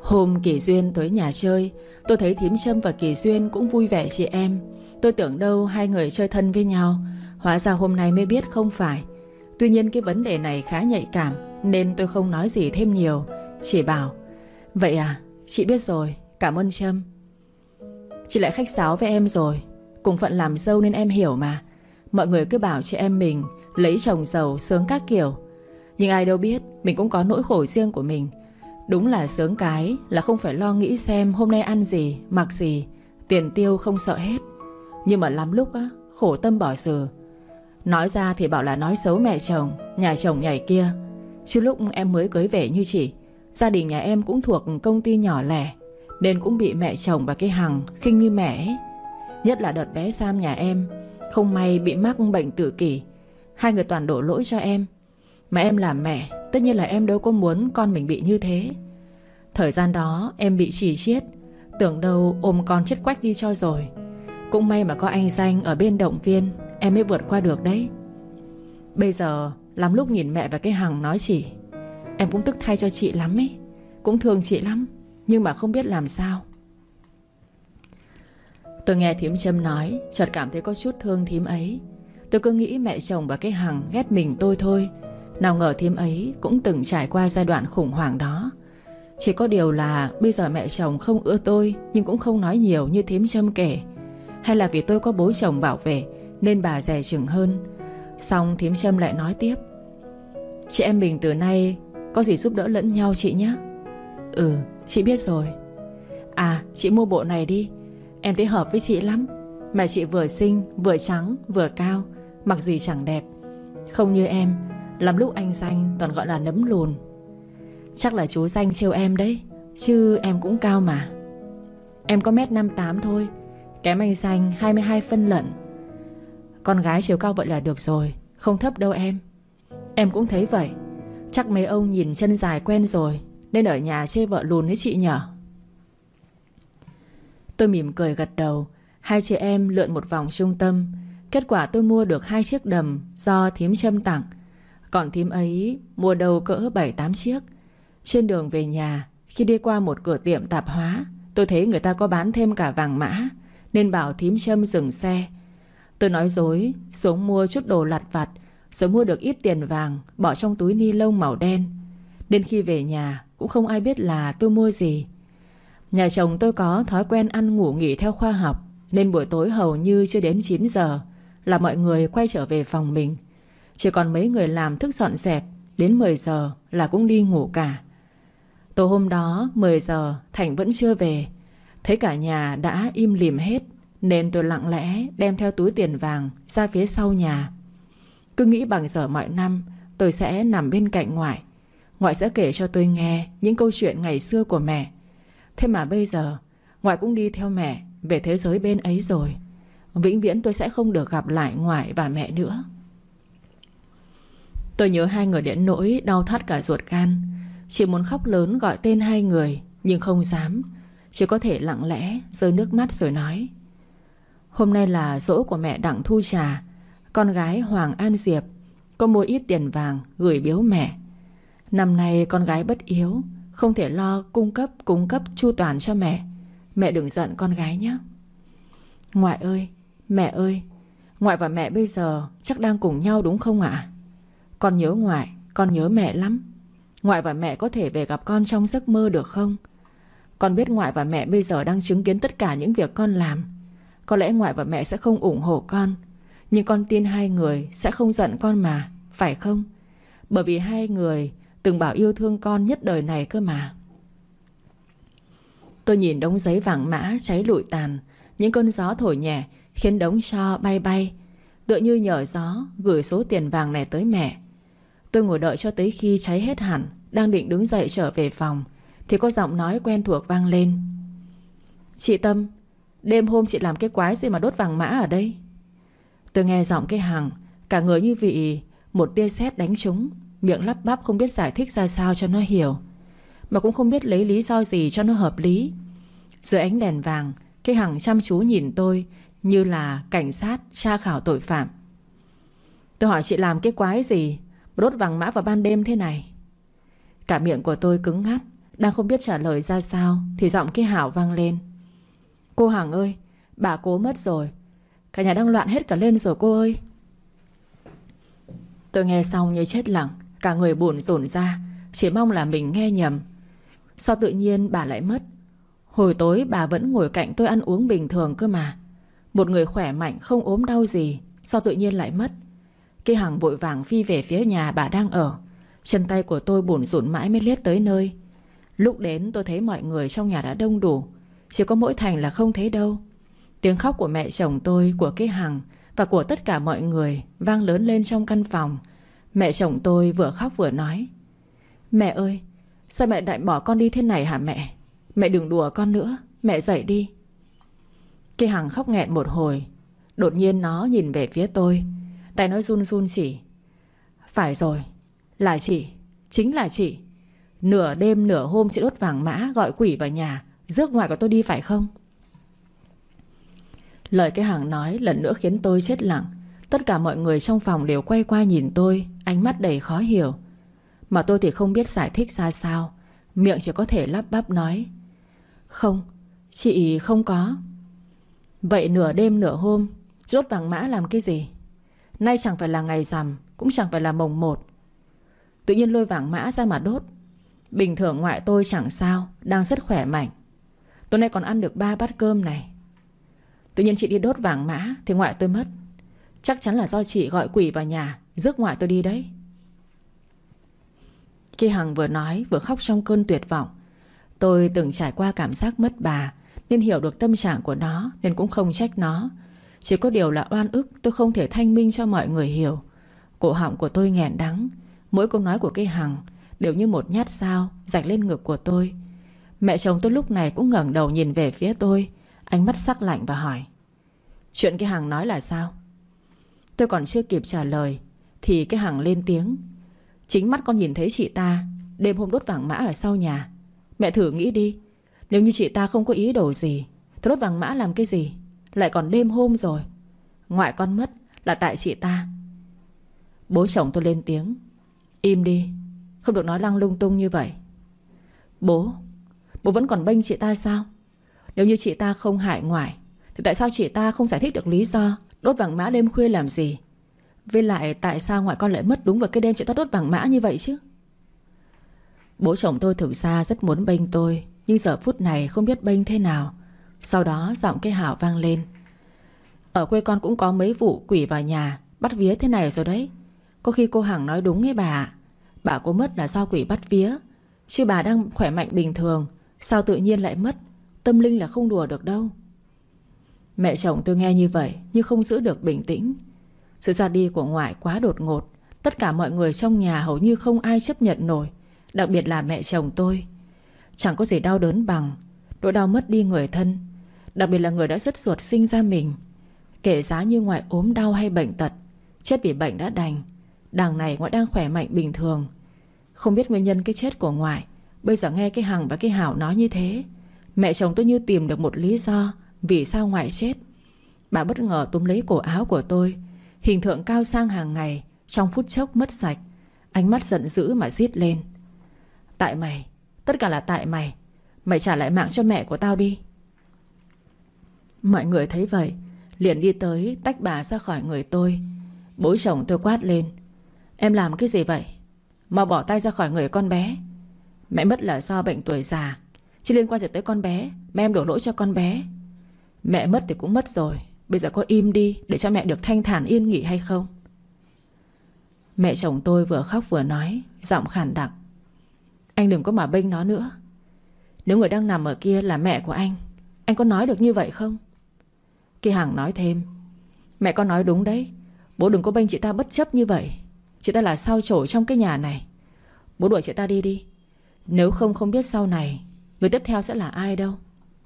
Hôm Kỳ Duyên tới nhà chơi, tôi thấy thím Trâm và Kỳ Duyên cũng vui vẻ chị em. Tôi tưởng đâu hai người chơi thân với nhau, hóa ra hôm nay mới biết không phải. Tuy nhiên cái vấn đề này khá nhạy cảm nên tôi không nói gì thêm nhiều, chỉ bảo: vậy à, chị biết rồi, cảm ơn Trâm. Chị lại khách sáo với em rồi, cùng phận làm dâu nên em hiểu mà. Mọi người cứ bảo chị em mình lấy chồng giàu sướng các kiểu, nhưng ai đâu biết mình cũng có nỗi khổ riêng của mình. Đúng là sướng cái là không phải lo nghĩ xem hôm nay ăn gì, mặc gì, tiền tiêu không sợ hết. Nhưng mà lắm lúc á, khổ tâm bỏ sừ. Nói ra thì bảo là nói xấu mẹ chồng, nhà chồng nhảy kia. Chứ lúc em mới cưới về như chị, gia đình nhà em cũng thuộc công ty nhỏ lẻ, nên cũng bị mẹ chồng và cái Hằng khinh như mẹ ấy. Nhất là đợt bé Sam nhà em không may bị mắc bệnh tự kỷ, hai người toàn đổ lỗi cho em. Mà em là mẹ, tất nhiên là em đâu có muốn con mình bị như thế. Thời gian đó em bị chỉ chiết, tưởng đâu ôm con chết quách đi cho rồi. Cũng may mà có anh Danh ở bên động viên, em mới vượt qua được đấy. Bây giờ lắm lúc nhìn mẹ và cái Hằng nói chị, em cũng tức thay cho chị lắm ấy, cũng thương chị lắm, nhưng mà không biết làm sao. Tôi nghe thím Trâm nói, chợt cảm thấy có chút thương thím ấy. Tôi cứ nghĩ mẹ chồng và cái Hằng ghét mình tôi thôi, nào ngờ thím ấy cũng từng trải qua giai đoạn khủng hoảng đó. Chỉ có điều là bây giờ mẹ chồng không ưa tôi, nhưng cũng không nói nhiều như thím Trâm kể. Hay là vì tôi có bố chồng bảo vệ nên bà dè chừng hơn. Xong thím Trâm lại nói tiếp: chị em mình từ nay có gì giúp đỡ lẫn nhau chị nhé. Ừ, chị biết rồi. À, chị mua bộ này đi, em thấy hợp với chị lắm. Mà chị vừa xinh, vừa trắng, vừa cao, mặc gì chẳng đẹp. Không như em, làm lúc anh Danh toàn gọi là nấm lùn. Chắc là chú Danh trêu em đấy, chứ em cũng cao mà. Em có 1m58 thôi, kém anh Danh 22 phân lận. Con gái chiều cao vậy là được rồi, không thấp đâu em. Em cũng thấy vậy. Chắc mấy ông nhìn chân dài quen rồi nên ở nhà chê vợ lùn với chị nhở. Tôi mỉm cười gật đầu. Hai chị em lượn một vòng trung tâm. Kết quả tôi mua được 2 chiếc đầm do thím Trâm tặng, còn thím ấy mua đâu cỡ 7-8 chiếc. Trên đường về nhà, khi đi qua một cửa tiệm tạp hóa, tôi thấy người ta có bán thêm cả vàng mã, nên bảo thím Trâm dừng xe. Tôi nói dối xuống mua chút đồ lặt vặt, rồi mua được ít tiền vàng bỏ trong túi ni lông màu đen. Đến khi về nhà cũng không ai biết là tôi mua gì. Nhà chồng tôi có thói quen ăn ngủ nghỉ theo khoa học, nên buổi tối hầu như chưa đến 9 giờ là mọi người quay trở về phòng mình. Chỉ còn mấy người làm thức dọn dẹp, đến 10 giờ là cũng đi ngủ cả. Tối hôm đó 10 giờ Thành vẫn chưa về. Thấy cả nhà đã im lìm hết, nên tôi lặng lẽ đem theo túi tiền vàng ra phía sau nhà. Cứ nghĩ bằng giờ mọi năm tôi sẽ nằm bên cạnh ngoại, ngoại sẽ kể cho tôi nghe những câu chuyện ngày xưa của mẹ. Thế mà bây giờ ngoại cũng đi theo mẹ về thế giới bên ấy rồi. Vĩnh viễn tôi sẽ không được gặp lại ngoại và mẹ nữa. Tôi nhớ hai người đến nỗi đau thắt cả ruột gan. Chỉ muốn khóc lớn gọi tên hai người, nhưng không dám. Chỉ có thể lặng lẽ rơi nước mắt rồi nói: hôm nay là giỗ của mẹ Đặng Thu Trà, con gái Hoàng An Diệp. Có mua ít tiền vàng gửi biếu mẹ. Năm nay con gái bất yếu, không thể lo cung cấp chu toàn cho mẹ. Mẹ đừng giận con gái nhé. Ngoại ơi, mẹ ơi, ngoại và mẹ bây giờ chắc đang cùng nhau đúng không ạ? Con nhớ ngoại, con nhớ mẹ lắm. Ngoại và mẹ có thể về gặp con trong giấc mơ được không? Con biết ngoại và mẹ bây giờ đang chứng kiến tất cả những việc con làm. Có lẽ ngoại và mẹ sẽ không ủng hộ con, nhưng con tin hai người sẽ không giận con mà, phải không? Bởi vì hai người từng bảo yêu thương con nhất đời này cơ mà. Tôi nhìn đống giấy vàng mã cháy lụi tàn. Những cơn gió thổi nhẹ khiến đống tro bay bay, tựa như nhờ gió gửi số tiền vàng này tới mẹ. Tôi ngồi đợi cho tới khi cháy hết hẳn, đang định đứng dậy trở về phòng, thì có giọng nói quen thuộc vang lên: chị Tâm, đêm hôm chị làm cái quái gì mà đốt vàng mã ở đây? Tôi nghe giọng cái Hằng, cả người như bị một tia sét đánh trúng, miệng lắp bắp không biết giải thích ra sao cho nó hiểu, mà cũng không biết lấy lý do gì cho nó hợp lý. Dưới ánh đèn vàng, cái Hằng chăm chú nhìn tôi như là cảnh sát tra khảo tội phạm. Tôi hỏi chị làm cái quái gì mà đốt vàng mã vào ban đêm thế này? Cả miệng của tôi cứng ngắt, Đang không biết trả lời ra sao thì giọng cái Hảo vang lên: "Cô Hằng ơi, bà cố mất rồi. Cả nhà đang loạn hết cả lên rồi cô ơi." Tôi nghe xong như chết lặng, cả người bủn rủn ra, chỉ mong là mình nghe nhầm. Sao tự nhiên bà lại mất? Hồi tối bà vẫn ngồi cạnh tôi ăn uống bình thường cơ mà. Một người khỏe mạnh không ốm đau gì, sao tự nhiên lại mất? Cái Hằng vội vàng phi về phía nhà bà đang ở. Chân tay của tôi bủn rủn mãi mới liếc tới nơi. Lúc đến tôi thấy mọi người trong nhà đã đông đủ, chỉ có mỗi Thành là không thấy đâu. Tiếng khóc của mẹ chồng tôi, của cái Hằng và của tất cả mọi người vang lớn lên trong căn phòng. Mẹ chồng tôi vừa khóc vừa nói: "Mẹ ơi, sao mẹ lại bỏ con đi thế này hả mẹ? Mẹ đừng đùa con nữa, mẹ dậy đi." Cái Hằng khóc nghẹn một hồi. Đột nhiên nó nhìn về phía tôi, tay nó run run chỉ: "Phải rồi, là chị, chính là chị. Nửa đêm nửa hôm chị đốt vàng mã, gọi quỷ vào nhà, rước ngoại của tôi đi phải không?" Lời cái Hằng nói lần nữa khiến tôi chết lặng. Tất cả mọi người trong phòng đều quay qua nhìn tôi, ánh mắt đầy khó hiểu. Mà tôi thì không biết giải thích ra sao, miệng chỉ có thể lắp bắp nói: "Không, chị không có." Vậy nửa đêm nửa hôm chị đốt vàng mã làm cái gì? Nay chẳng phải là ngày rằm, cũng chẳng phải là mồng 1. Tự nhiên lôi vàng mã ra mà đốt. Bình thường ngoại tôi chẳng sao, đang rất khỏe mạnh. Tối nay còn ăn được 3 bát cơm này. Tự nhiên chị đi đốt vàng mã thì ngoại tôi mất. Chắc chắn là do chị gọi quỷ vào nhà, rước ngoại tôi đi đấy. Khi Hằng vừa nói vừa khóc trong cơn tuyệt vọng. Tôi từng trải qua cảm giác mất bà, nên hiểu được tâm trạng của nó, nên cũng không trách nó. Chỉ có điều là oan ức tôi không thể thanh minh cho mọi người hiểu. Cổ họng của tôi nghẹn đắng. Mỗi câu nói của cái Hằng đều như một nhát dao rạch lên ngực của tôi. Mẹ chồng tôi lúc này cũng ngẩng đầu nhìn về phía tôi, ánh mắt sắc lạnh và hỏi: "Chuyện cái Hằng nói là sao?" Tôi còn chưa kịp trả lời thì cái Hằng lên tiếng: "Chính mắt con nhìn thấy chị ta đêm hôm đốt vàng mã ở sau nhà. Mẹ thử nghĩ đi, nếu như chị ta không có ý đồ gì thì đốt vàng mã làm cái gì? Lại còn đêm hôm rồi. Ngoại con mất là tại chị ta." Bố chồng tôi lên tiếng: "Im đi, không được nói lăng lung tung như vậy." Bố vẫn còn bênh chị ta sao? Nếu như chị ta không hại ngoại thì tại sao chị ta không giải thích được lý do đốt vàng mã đêm khuya làm gì? Với lại tại sao ngoại con lại mất đúng vào cái đêm chị ta đốt vàng mã như vậy chứ? Bố chồng tôi thực ra rất muốn bênh tôi, nhưng giờ phút này không biết bênh thế nào. Sau đó giọng cái Hảo vang lên: "Ở quê con cũng có mấy vụ quỷ vào nhà bắt vía thế này rồi đấy. Có khi cô Hằng nói đúng ấy bà ạ. Bà cô mất là do quỷ bắt vía, chứ bà đang khỏe mạnh bình thường, sao tự nhiên lại mất? Tâm linh là không đùa được đâu." Mẹ chồng tôi nghe như vậy nhưng không giữ được bình tĩnh. Sự ra đi của ngoại quá đột ngột. Tất cả mọi người trong nhà hầu như không ai chấp nhận nổi, đặc biệt là mẹ chồng tôi. Chẳng có gì đau đớn bằng nỗi đau mất đi người thân, đặc biệt là người đã dứt ruột sinh ra mình. Kể giá như ngoại ốm đau hay bệnh tật, chết vì bệnh đã đành, đằng này ngoại đang khỏe mạnh bình thường. Không biết nguyên nhân cái chết của ngoại. Bây giờ nghe cái Hằng và cái Hảo nói như thế, mẹ chồng tôi như tìm được một lý do vì sao ngoại chết. Bà bất ngờ túm lấy cổ áo của tôi, hình tượng cao sang hàng ngày trong phút chốc mất sạch. Ánh mắt giận dữ mà rít lên: "Tại mày, tất cả là tại mày. Mày trả lại mạng cho mẹ của tao đi." Mọi người thấy vậy liền đi tới tách bà ra khỏi người tôi. Bố chồng tôi quát lên: "Em làm cái gì vậy? Mau bỏ tay ra khỏi người con bé. Mẹ mất là do bệnh tuổi già, chứ liên quan gì tới con bé mà em đổ lỗi cho con bé. Mẹ mất thì cũng mất rồi, bây giờ có im đi để cho mẹ được thanh thản yên nghỉ hay không?" Mẹ chồng tôi vừa khóc vừa nói, giọng khàn đặc: "Anh đừng có mà bênh nó nữa. Nếu người đang nằm ở kia là mẹ của anh có nói được như vậy không?" Kỳ Hằng nói thêm: "Mẹ con nói đúng đấy. Bố đừng có bênh chị ta bất chấp như vậy. Chị ta là sao chổi trong cái nhà này. Bố đuổi chị ta đi đi. Nếu không, không biết sau này người tiếp theo sẽ là ai đâu."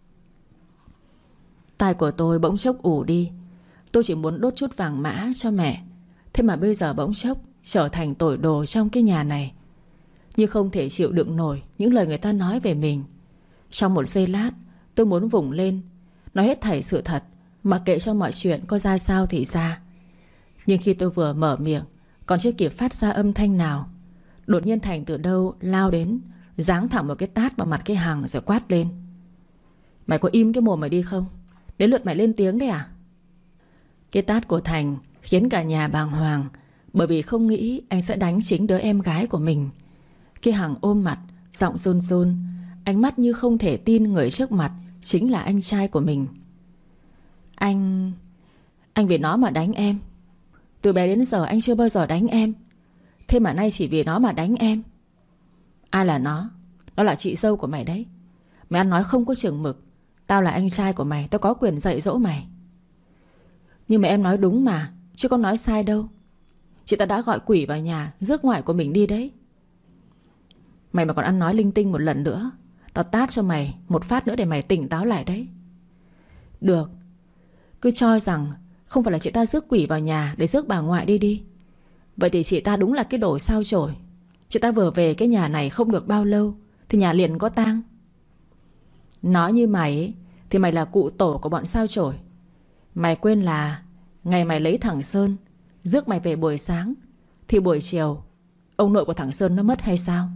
Tai của tôi bỗng chốc ù đi. Tôi chỉ muốn đốt chút vàng mã cho mẹ, thế mà bây giờ bỗng chốc trở thành tội đồ trong cái nhà này. Nhưng không thể chịu đựng nổi những lời người ta nói về mình. Trong một giây lát tôi muốn vùng lên, nói hết thảy sự thật, mặc kệ cho mọi chuyện có ra sao thì ra. Nhưng khi tôi vừa mở miệng, còn chưa kịp phát ra âm thanh nào, đột nhiên Thành từ đâu lao đến, giáng thẳng một cái tát vào mặt cái Hằng rồi quát lên: Mày có im cái mồm mày đi không? Đến lượt mày lên tiếng đấy à? Cái tát của Thành khiến cả nhà bàng hoàng, bởi vì không nghĩ anh sẽ đánh chính đứa em gái của mình. Cái Hằng ôm mặt, giọng run run, ánh mắt như không thể tin người trước mặt chính là anh trai của mình. Anh vì nó mà đánh em. Từ bé đến giờ anh chưa bao giờ đánh em, thế mà nay chỉ vì nó mà đánh em. Ai là nó? Nó là chị dâu của mày đấy. Mày ăn nói không có chừng mực. Tao là anh trai của mày, tao có quyền dạy dỗ mày. Nhưng mà em nói đúng mà, chứ có nói sai đâu. Chị ta đã gọi quỷ vào nhà, rước ngoại của mình đi đấy. Mày mà còn ăn nói linh tinh một lần nữa, tao tát cho mày một phát nữa để mày tỉnh táo lại đấy. Được, cứ cho rằng không phải là chị ta rước quỷ vào nhà để rước bà ngoại đi. Vậy thì chị ta đúng là cái đồ sao chổi. Chị ta vừa về cái nhà này không được bao lâu thì nhà liền có tang. Nói như mày ấy, thì mày là cụ tổ của bọn sao chổi. Mày quên là ngày mày lấy thằng Sơn rước mày về buổi sáng thì buổi chiều ông nội của thằng Sơn nó mất hay sao?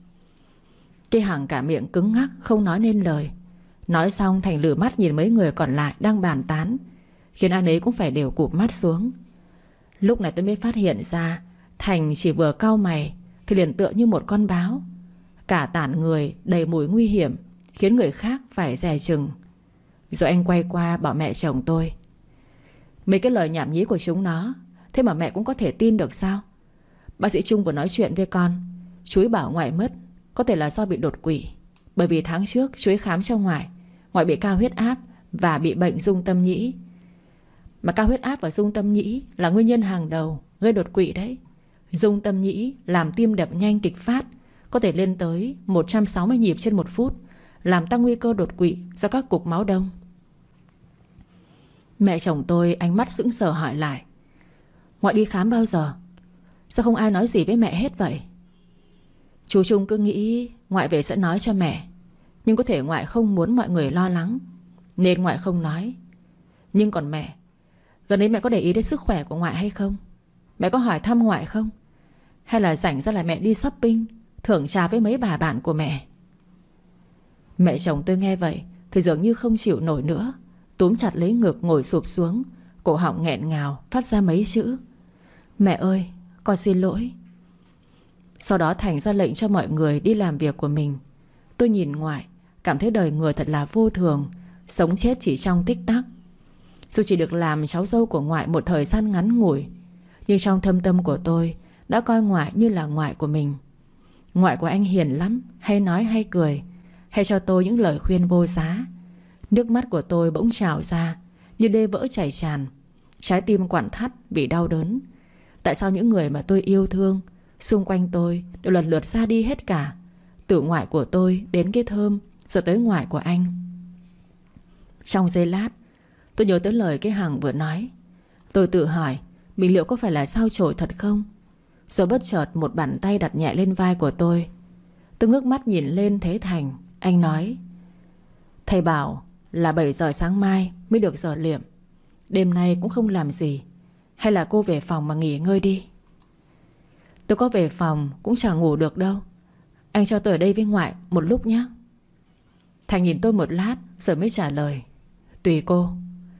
Cái Hằng cả miệng cứng ngắc, không nói nên lời. Nói xong Thành lử mắt nhìn mấy người còn lại đang bàn tán, khiến anh ấy cũng phải đều cụp mắt xuống. Lúc này tôi mới phát hiện ra Thành chỉ vừa cau mày thì liền tựa như một con báo, cả tản người đầy mùi nguy hiểm, khiến người khác phải dè chừng. Rồi anh quay qua bảo mẹ chồng tôi: Mấy cái lời nhảm nhí của chúng nó, thế mà mẹ cũng có thể tin được sao? Bác sĩ Trung vừa nói chuyện với con, chú ấy bảo ngoại mất có thể là do bị đột quỵ. Bởi vì tháng trước chú ấy khám cho ngoại bị cao huyết áp và bị bệnh rung tâm nhĩ. Mà cao huyết áp và rung tâm nhĩ là nguyên nhân hàng đầu gây đột quỵ đấy. Rung tâm nhĩ làm tim đập nhanh kịch phát, có thể lên tới 160 nhịp trên 1 phút, làm tăng nguy cơ đột quỵ do các cục máu đông. Mẹ chồng tôi ánh mắt sững sờ hỏi lại: Ngoại đi khám bao giờ? Sao không ai nói gì với mẹ hết vậy? Chú Trung cứ nghĩ ngoại về sẽ nói cho mẹ, nhưng có thể ngoại không muốn mọi người lo lắng nên ngoại không nói. Nhưng còn mẹ, gần đấy mẹ có để ý đến sức khỏe của ngoại hay không? Mẹ có hỏi thăm ngoại không? Hay là rảnh ra là mẹ đi shopping, thưởng trà với mấy bà bạn của mẹ? Mẹ chồng tôi nghe vậy thì dường như không chịu nổi nữa, túm chặt lấy ngực ngồi sụp xuống, cổ họng nghẹn ngào phát ra mấy chữ: Mẹ ơi, con xin lỗi. Sau đó Thành ra lệnh cho mọi người đi làm việc của mình. Tôi nhìn ngoại, cảm thấy đời người thật là vô thường, sống chết chỉ trong tích tắc. Dù chỉ được làm cháu dâu của ngoại một thời gian ngắn ngủi, nhưng trong thâm tâm của tôi đã coi ngoại như là ngoại của mình. Ngoại của anh hiền lắm, hay nói hay cười, hay cho tôi những lời khuyên vô giá. Nước mắt của tôi bỗng trào ra như đê vỡ chảy tràn, trái tim quặn thắt vì đau đớn. Tại sao những người mà tôi yêu thương xung quanh tôi đều lần lượt ra đi hết cả, từ ngoại của tôi đến cái Thơm, rồi tới ngoại của anh. Trong giây lát tôi nhớ tới lời cái Hằng vừa nói. Tôi tự hỏi mình liệu có phải là sao chổi thật không. Rồi bất chợt một bàn tay đặt nhẹ lên vai của tôi. Tôi ngước mắt nhìn lên thấy Thành. Anh nói: Thầy bảo là 7 giờ sáng mai mới được giờ liệm. Đêm nay cũng không làm gì, hay là cô về phòng mà nghỉ ngơi đi? Tôi có về phòng cũng chẳng ngủ được đâu. Anh cho tôi ở đây với ngoại một lúc nhé. Thành nhìn tôi một lát rồi mới trả lời: Tùy cô.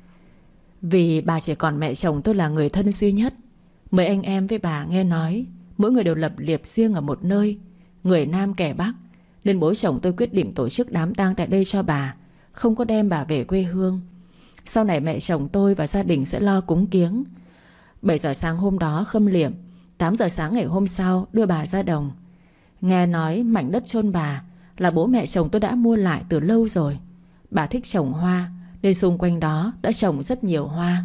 Vì bà chỉ còn mẹ chồng tôi là người thân duy nhất. Mấy anh em với bà nghe nói mỗi người đều lập liệp riêng ở một nơi, người Nam kẻ Bắc, nên bố chồng tôi quyết định tổ chức đám tang tại đây cho bà, không có đem bà về quê hương. Sau này mẹ chồng tôi và gia đình sẽ lo cúng kiếng. 7 giờ sáng hôm đó khâm liệm, 8 giờ sáng ngày hôm sau đưa bà ra đồng. Nghe nói mảnh đất chôn bà là bố mẹ chồng tôi đã mua lại từ lâu rồi. Bà thích trồng hoa nên xung quanh đó đã trồng rất nhiều hoa.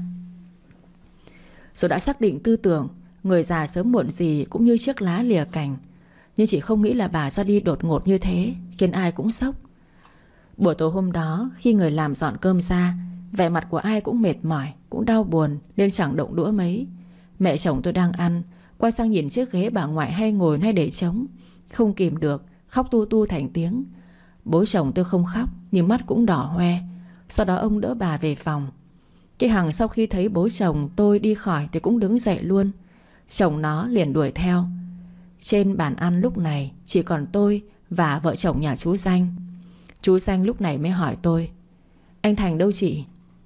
Rồi đã xác định tư tưởng người già sớm muộn gì cũng như chiếc lá lìa cành. Nhưng chỉ không nghĩ là bà ra đi đột ngột như thế, khiến ai cũng sốc. Buổi tối hôm đó khi người làm dọn cơm ra, vẻ mặt của ai cũng mệt mỏi, cũng đau buồn nên chẳng động đũa mấy. Mẹ chồng tôi đang ăn, quay sang nhìn chiếc ghế bà ngoại hay ngồi hay để trống, không kìm được khóc tu tu thành tiếng. Bố chồng tôi không khóc nhưng mắt cũng đỏ hoe. Sau đó ông đỡ bà về phòng. Cái Hằng sau khi thấy bố chồng tôi đi khỏi thì cũng đứng dậy luôn. Chồng nó liền đuổi theo. Trên bàn ăn lúc này chỉ còn tôi và vợ chồng nhà chú Danh. Chú Danh lúc này mới hỏi tôi: anh Thành đâu chị?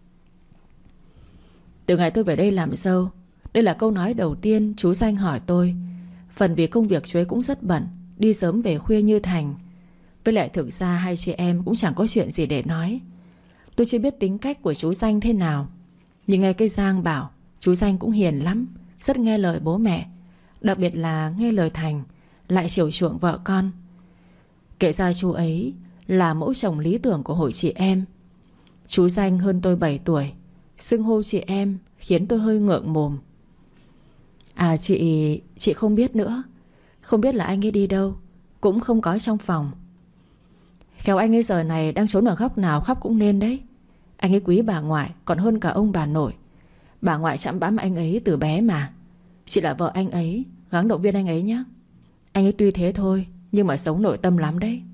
Từ ngày tôi về đây làm dâu, đây là câu nói đầu tiên chú Danh hỏi tôi. Phần vì công việc chú ấy cũng rất bận, đi sớm về khuya như Thành. Với lại thực ra hai chị em cũng chẳng có chuyện gì để nói. Tôi chưa biết tính cách của chú Danh thế nào, nhưng nghe cái Giang bảo chú Danh cũng hiền lắm, rất nghe lời bố mẹ, đặc biệt là nghe lời Thành, lại chiều chuộng vợ con. Kể ra chú ấy là mẫu chồng lý tưởng của hội chị em. Chú Danh hơn tôi 7 tuổi, xưng hô chị em khiến tôi hơi ngượng mồm. À chị không biết nữa. Không biết là anh ấy đi đâu, cũng không có trong phòng. Khéo anh ấy giờ này đang trốn ở góc nào khóc cũng nên đấy. Anh ấy quý bà ngoại còn hơn cả ông bà nội. Bà ngoại chăm bẵm anh ấy từ bé mà. Chị là vợ anh ấy, gắng động viên anh ấy nhé. Anh ấy tuy thế thôi, nhưng mà sống nội tâm lắm đấy.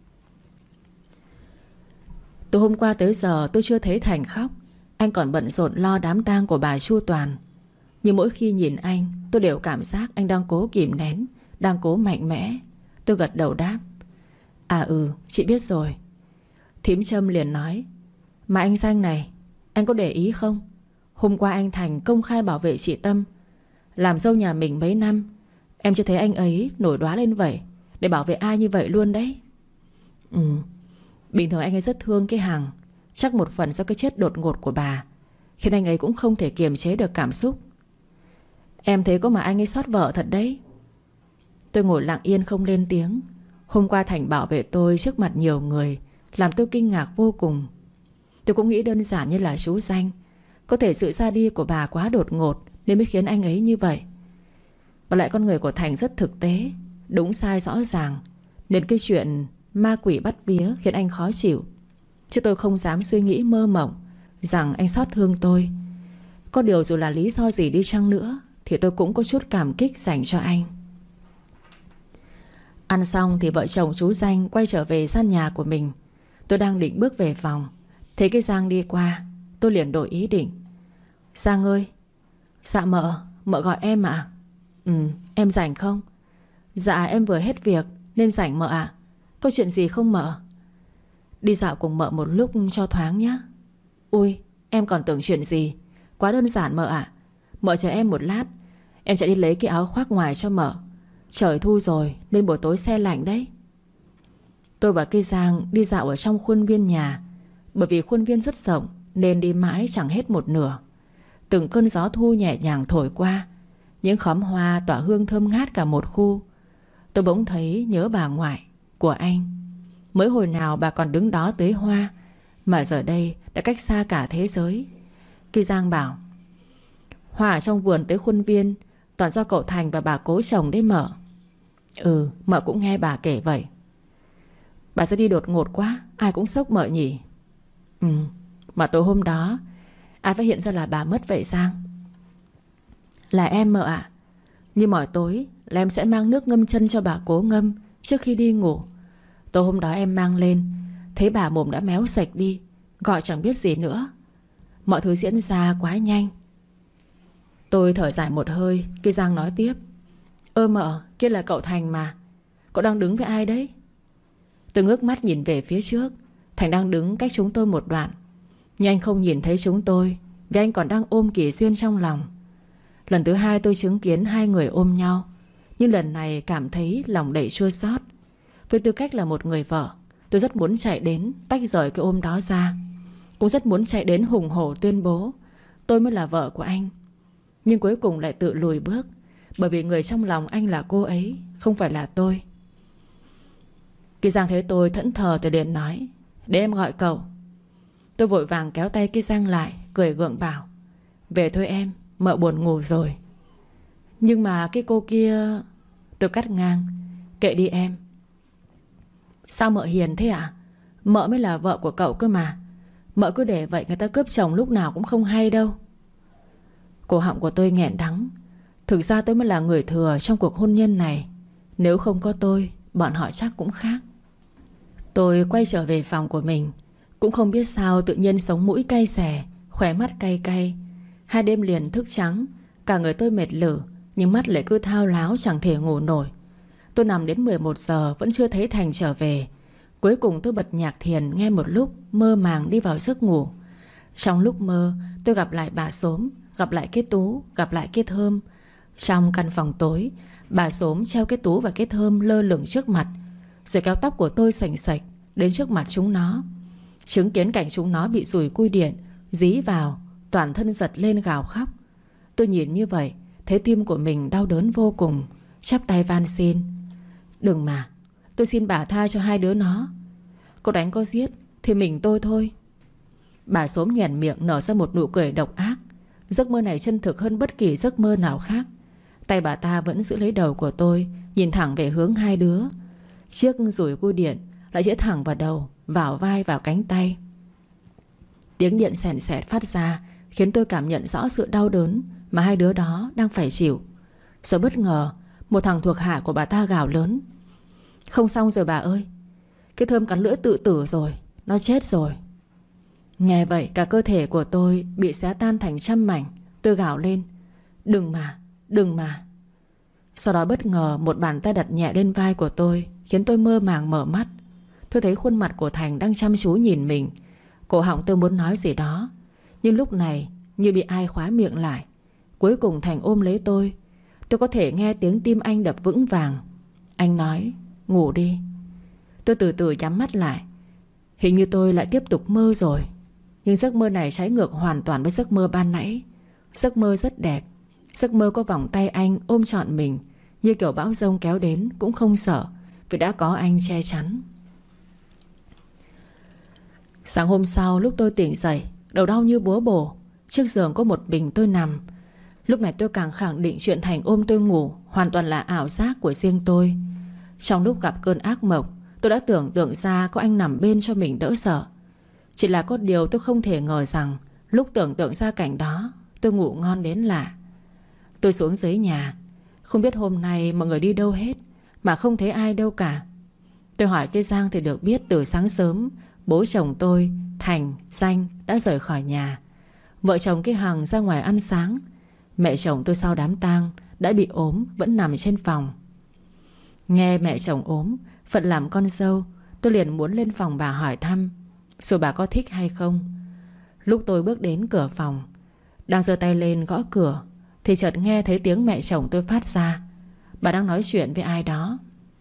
Từ hôm qua tới giờ tôi chưa thấy Thành khóc. Anh còn bận rộn lo đám tang của bà Chu Toàn. Nhưng mỗi khi nhìn anh, tôi đều cảm giác anh đang cố kìm nén, đang cố mạnh mẽ. Tôi gật đầu đáp: à chị biết rồi. Thím Trâm liền nói: mà anh Danh này, anh có để ý không? Hôm qua anh Thành công khai bảo vệ chị Tâm. Làm dâu nhà mình mấy năm, em chưa thấy anh ấy nổi đoá lên vậy, để bảo vệ ai như vậy luôn đấy. Bình thường anh ấy rất thương cái Hằng. Chắc một phần do cái chết đột ngột của bà khiến anh ấy cũng không thể kiềm chế được cảm xúc. Em thấy có mà anh ấy xót vợ thật đấy. Tôi ngồi lặng yên không lên tiếng. Hôm qua Thành bảo vệ tôi trước mặt nhiều người, làm tôi kinh ngạc vô cùng. Tôi cũng nghĩ đơn giản như là chú Danh, có thể sự ra đi của bà quá đột ngột nên mới khiến anh ấy như vậy. Và lại con người của Thành rất thực tế, đúng sai rõ ràng, nên cái chuyện ma quỷ bắt vía khiến anh khó chịu. Chứ tôi không dám suy nghĩ mơ mộng rằng anh xót thương tôi. Có điều dù là lý do gì đi chăng nữa thì tôi cũng có chút cảm kích dành cho anh. Ăn xong thì vợ chồng chú Danh quay trở về gian nhà của mình. Tôi đang định bước về phòng, thấy cái Giang đi qua. Tôi liền đổi ý định: Giang ơi. Dạ mợ gọi em ạ. Em rảnh không? Dạ em vừa hết việc nên rảnh mợ ạ. Có chuyện gì không mợ? Đi dạo cùng mợ một lúc cho thoáng nhé. Ui, em còn tưởng chuyện gì. Quá đơn giản mợ ạ. Mợ chờ em một lát, em chạy đi lấy cái áo khoác ngoài cho mợ. Trời thu rồi nên buổi tối se lạnh đấy. Tôi và cây Giang đi dạo ở trong khuôn viên nhà. Bởi vì khuôn viên rất rộng nên đi mãi chẳng hết một nửa. Từng cơn gió thu nhẹ nhàng thổi qua, những khóm hoa tỏa hương thơm ngát cả một khu. Tôi bỗng thấy nhớ bà ngoại của anh. Mới hồi nào bà còn đứng đó tưới hoa, mà giờ đây đã cách xa cả thế giới. Cây Giang bảo: hoa ở trong vườn tới khuôn viên toàn do cậu Thành và bà cố trồng đấy mợ. Mợ cũng nghe bà kể vậy. Bà sẽ đi đột ngột quá, ai cũng sốc mợ nhỉ. Mà tối hôm đó ai phát hiện ra là bà mất vậy Giang? Là em mợ ạ. Như mọi tối là em sẽ mang nước ngâm chân cho bà cố ngâm trước khi đi ngủ. Tối hôm đó em mang lên, thấy bà mồm đã méo sạch đi, gọi chẳng biết gì nữa. Mọi thứ diễn ra quá nhanh. Tôi thở dài một hơi. Cái Giang nói tiếp: mợ, kia là cậu Thành mà. Cậu đang đứng với ai đấy? Tôi ngước mắt nhìn về phía trước. Thành đang đứng cách chúng tôi một đoạn, nhưng anh không nhìn thấy chúng tôi vì anh còn đang ôm Kỳ Duyên trong lòng. Lần thứ hai tôi chứng kiến hai người ôm nhau, nhưng lần này cảm thấy lòng đầy chua xót. Với tư cách là một người vợ, tôi rất muốn chạy đến tách rời cái ôm đó ra. Cũng rất muốn chạy đến hùng hổ tuyên bố tôi mới là vợ của anh. Nhưng cuối cùng lại tự lùi bước, bởi vì người trong lòng anh là cô ấy, không phải là tôi. Kỳ Giang thấy tôi thẫn thờ thì liền nói: để em gọi cậu. Tôi vội vàng kéo tay Kỳ Giang lại, cười gượng bảo: về thôi em, mợ buồn ngủ rồi. Nhưng mà cái cô kia... Tôi cắt ngang: kệ đi em. Sao mợ hiền thế ạ? Mợ mới là vợ của cậu cơ mà. Mợ cứ để vậy người ta cướp chồng lúc nào cũng không hay đâu. Cổ họng của tôi nghẹn đắng. Thực ra tôi mới là người thừa trong cuộc hôn nhân này. Nếu không có tôi, bọn họ chắc cũng khác. Tôi quay trở về phòng của mình. Cũng không biết sao tự nhiên sống mũi cay xè, khóe mắt cay cay. 2 đêm liền thức trắng, cả người tôi mệt lử, nhưng mắt lại cứ thao láo chẳng thể ngủ nổi. Tôi nằm đến 11 giờ vẫn chưa thấy Thành trở về. Cuối cùng tôi bật nhạc thiền nghe một lúc, mơ màng đi vào giấc ngủ. Trong lúc mơ, tôi gặp lại bà Xốm, gặp lại cái Tú, gặp lại cái Thơm. Trong căn phòng tối, bà Xốm treo cái Tú và cái Thơm lơ lửng trước mặt, rồi kéo tóc của tôi sành sạch đến trước mặt chúng nó. Chứng kiến cảnh chúng nó bị dùi cui điện dí vào, toàn thân giật lên gào khóc. Tôi nhìn như vậy, thấy tim của mình đau đớn vô cùng, chắp tay van xin: "Đừng mà, tôi xin bà tha cho hai đứa nó. Có đánh có giết thì mình tôi thôi." Bà Xốm nhoẻn miệng nở ra một nụ cười độc ác. Giấc mơ này chân thực hơn bất kỳ giấc mơ nào khác. Tay bà ta vẫn giữ lấy đầu của tôi, nhìn thẳng về hướng hai đứa. Chiếc dùi cui điện lại chĩa thẳng vào đầu, vào vai, vào cánh tay. Tiếng điện xèn xẹt phát ra khiến tôi cảm nhận rõ sự đau đớn mà hai đứa đó đang phải chịu. Rồi bất ngờ, một thằng thuộc hạ của bà ta gào lớn: "Không xong rồi bà ơi, cái Thơm cắn lưỡi tự tử rồi, nó chết rồi." Nghe vậy cả cơ thể của tôi bị xé tan thành trăm mảnh. Tôi gào lên: "Đừng mà, đừng mà." Sau đó bất ngờ một bàn tay đặt nhẹ lên vai của tôi, khiến tôi mơ màng mở mắt. Tôi thấy khuôn mặt của Thành đang chăm chú nhìn mình. Cổ họng tôi muốn nói gì đó, nhưng lúc này như bị ai khóa miệng lại. Cuối cùng Thành ôm lấy tôi. Tôi có thể nghe tiếng tim anh đập vững vàng. Anh nói: "Ngủ đi." Tôi từ từ nhắm mắt lại. Hình như tôi lại tiếp tục mơ rồi. Nhưng giấc mơ này trái ngược hoàn toàn với giấc mơ ban nãy. Giấc mơ rất đẹp. Giấc mơ có vòng tay anh ôm trọn mình, như kiểu bão giông kéo đến cũng không sợ, vì đã có anh che chắn. Sáng hôm sau lúc tôi tỉnh dậy, đầu đau như búa bổ. Trước giường có một mình tôi nằm. Lúc này tôi càng khẳng định chuyện Thành ôm tôi ngủ hoàn toàn là ảo giác của riêng tôi. Trong lúc gặp cơn ác mộng, tôi đã tưởng tượng ra có anh nằm bên cho mình đỡ sợ. Chỉ là có điều tôi không thể ngờ rằng lúc tưởng tượng ra cảnh đó, tôi ngủ ngon đến lạ. Tôi xuống dưới nhà, không biết hôm nay mọi người đi đâu hết, mà không thấy ai đâu cả. Tôi hỏi cái Giang thì được biết từ sáng sớm bố chồng tôi, Thành, Danh đã rời khỏi nhà. Vợ chồng cái Hằng ra ngoài ăn sáng. Mẹ chồng tôi sau đám tang đã bị ốm, vẫn nằm trên phòng. Nghe mẹ chồng ốm, phận làm con dâu, tôi liền muốn lên phòng bà hỏi thăm, rồi bà có thích hay không. Lúc tôi bước đến cửa phòng, đang giơ tay lên gõ cửa, thì chợt nghe thấy tiếng mẹ chồng tôi phát ra. Bà đang nói chuyện với ai đó.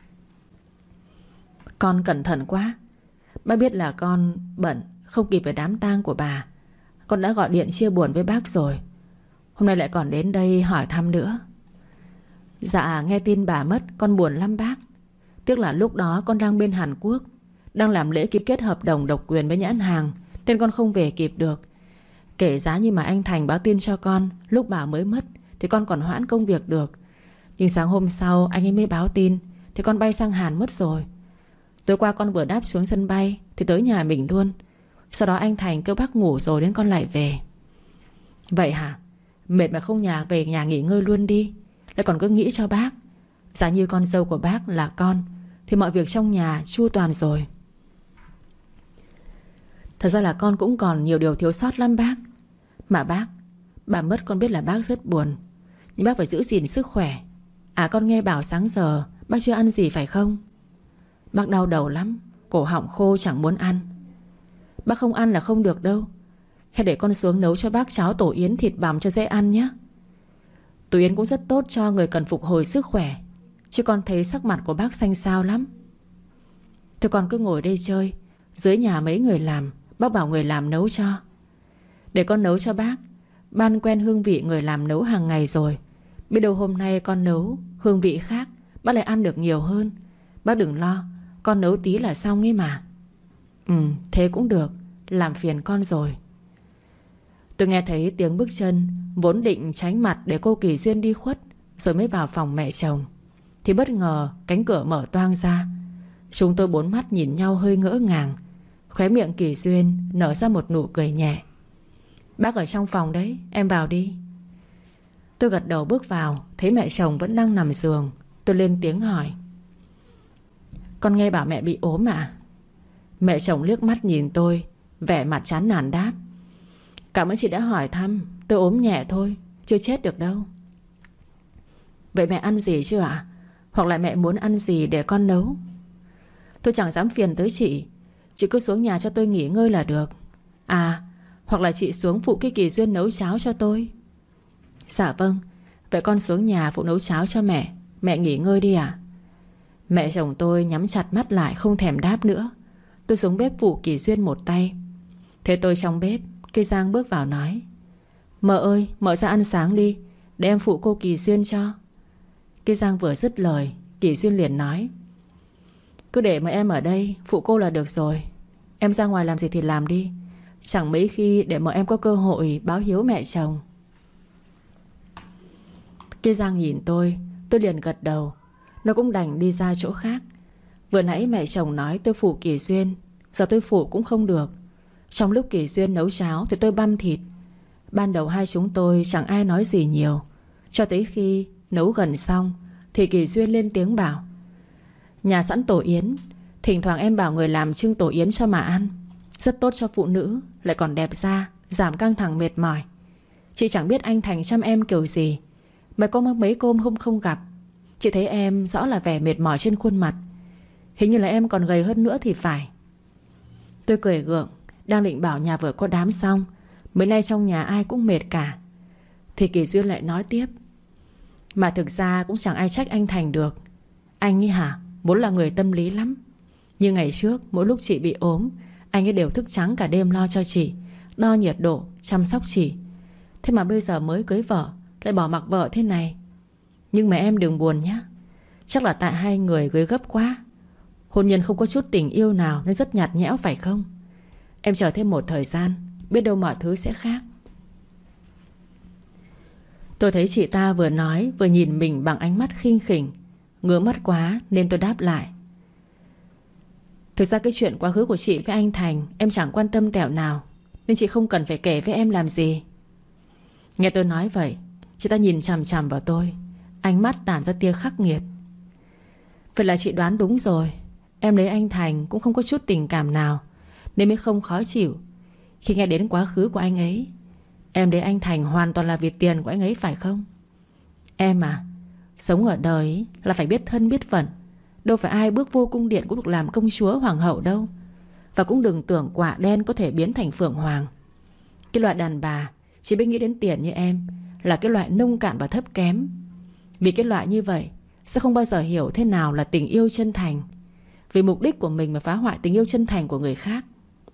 "Con cẩn thận quá. Bác biết là con bận, không kịp về đám tang của bà. Con đã gọi điện chia buồn với bác rồi. Hôm nay lại còn đến đây hỏi thăm nữa." "Dạ, nghe tin bà mất con buồn lắm bác. Tiếc là lúc đó con đang bên Hàn Quốc, đang làm lễ ký kết hợp đồng độc quyền với nhãn hàng, nên con không về kịp được. Kể giá như mà anh Thành báo tin cho con lúc bà mới mất thì con còn hoãn công việc được. Nhưng sáng hôm sau anh ấy mới báo tin thì con bay sang Hàn mất rồi. Tối qua con vừa đáp xuống sân bay thì tới nhà mình luôn. Sau đó anh Thành kêu bác ngủ rồi đến con lại về." "Vậy hả? Mệt mà không về nhà nghỉ ngơi luôn đi, lại còn cứ nghĩ cho bác. Giả như con dâu của bác là con thì mọi việc trong nhà chu toàn rồi." "Thật ra là con cũng còn nhiều điều thiếu sót lắm bác. Mà bác, bà mất con biết là bác rất buồn, nhưng bác phải giữ gìn sức khỏe. À, con nghe bảo sáng giờ bác chưa ăn gì phải không? Bác đau đầu lắm, cổ họng khô chẳng muốn ăn. Bác không ăn là không được đâu. Hay để con xuống nấu cho bác cháo tổ yến thịt bằm cho dễ ăn nhé. Tổ yến cũng rất tốt cho người cần phục hồi sức khỏe, chứ con thấy sắc mặt của bác xanh xao lắm." "Thôi con cứ ngồi đây chơi. Dưới nhà mấy người làm, bác bảo người làm nấu cho." "Để con nấu cho bác. Ban quen hương vị người làm nấu hàng ngày rồi. Biết đâu hôm nay con nấu hương vị khác, bác lại ăn được nhiều hơn. Bác đừng lo, con nấu tí là xong ấy mà." Thế cũng được. Làm phiền con rồi." Tôi nghe thấy tiếng bước chân, vốn định tránh mặt để cô Kỳ Duyên đi khuất rồi mới vào phòng mẹ chồng, thì bất ngờ cánh cửa mở toang ra. Chúng tôi bốn mắt nhìn nhau hơi ngỡ ngàng. Khóe miệng Kỳ Duyên nở ra một nụ cười nhẹ. "Bác ở trong phòng đấy, em vào đi." Tôi gật đầu bước vào, thấy mẹ chồng vẫn đang nằm giường. Tôi lên tiếng hỏi: "Con nghe bảo mẹ bị ốm à?" Mẹ chồng liếc mắt nhìn tôi, vẻ mặt chán nản đáp: "Cảm ơn chị đã hỏi thăm. Tôi ốm nhẹ thôi, chưa chết được đâu." "Vậy mẹ ăn gì chưa ạ? Hoặc là mẹ muốn ăn gì để con nấu. Tôi chẳng dám phiền tới chị. Chị cứ xuống nhà cho tôi nghỉ ngơi là được. À, hoặc là chị xuống phụ cái Kỳ Duyên nấu cháo cho tôi. Dạ vâng. Vậy con xuống nhà phụ nấu cháo cho mẹ. Mẹ nghỉ ngơi đi ạ. Mẹ chồng tôi nhắm chặt mắt lại, không thèm đáp nữa. Tôi xuống bếp phụ Kỳ Duyên một tay. Thế tôi trong bếp, cây Giang bước vào nói: Mợ ơi, mợ ra ăn sáng đi, để em phụ cô Kỳ Duyên cho. Cây Giang vừa dứt lời, Kỳ Duyên liền nói: Cứ để mà em ở đây phụ cô là được rồi. Em ra ngoài làm gì thì làm đi. Chẳng mấy khi để mà em có cơ hội báo hiếu mẹ chồng. Cây Giang nhìn tôi liền gật đầu. Nó cũng đành đi ra chỗ khác. Vừa nãy mẹ chồng nói tôi phụ Kỳ Duyên, giờ tôi phụ cũng không được. Trong lúc Kỳ Duyên nấu cháo thì tôi băm thịt. Ban đầu hai chúng tôi chẳng ai nói gì nhiều. Cho tới khi nấu gần xong thì Kỳ Duyên lên tiếng bảo: Nhà sẵn tổ yến, thỉnh thoảng em bảo người làm trưng tổ yến cho mà ăn. Rất tốt cho phụ nữ, lại còn đẹp da, giảm căng thẳng mệt mỏi. Chị chẳng biết anh Thành chăm em kiểu gì. Mà có mấy hôm không gặp, chị thấy em rõ là vẻ mệt mỏi trên khuôn mặt. Hình như là em còn gầy hơn nữa thì phải. Tôi cười gượng, đang định bảo nhà vừa có đám xong, mấy nay trong nhà ai cũng mệt cả. Thì Kỳ Duyên lại nói tiếp: Mà thực ra cũng chẳng ai trách anh Thành được. Anh ấy hả, vốn là người tâm lý lắm. Nhưng ngày trước mỗi lúc chị bị ốm, anh ấy đều thức trắng cả đêm lo cho chị, đo nhiệt độ, chăm sóc chị. Thế mà bây giờ mới cưới vợ lại bỏ mặc vợ thế này. Nhưng mà em đừng buồn nhé. Chắc là tại hai người cưới gấp quá. Hôn nhân không có chút tình yêu nào nên rất nhạt nhẽo phải không? Em chờ thêm một thời gian, biết đâu mọi thứ sẽ khác. Tôi thấy chị ta vừa nói vừa nhìn mình bằng ánh mắt khinh khỉnh. Ngứa mắt quá nên tôi đáp lại: Thực ra cái chuyện quá khứ của chị với anh Thành em chẳng quan tâm tẹo nào, nên chị không cần phải kể với em làm gì. Nghe tôi nói vậy, chị ta nhìn chằm chằm vào tôi, ánh mắt tản ra tia khắc nghiệt. Vậy là chị đoán đúng rồi. Em lấy anh Thành cũng không có chút tình cảm nào, nên mới không khó chịu khi nghe đến quá khứ của anh ấy. Em lấy anh Thành hoàn toàn là vì tiền của anh ấy phải không? Em à, sống ở đời là phải biết thân biết phận. Đâu phải ai bước vô cung điện cũng được làm công chúa hoàng hậu đâu. Và cũng đừng tưởng quả đen có thể biến thành phượng hoàng. Cái loại đàn bà chỉ biết nghĩ đến tiền như em là cái loại nông cạn và thấp kém. Vì cái loại như vậy sẽ không bao giờ hiểu thế nào là tình yêu chân thành. Vì mục đích của mình mà phá hoại tình yêu chân thành của người khác.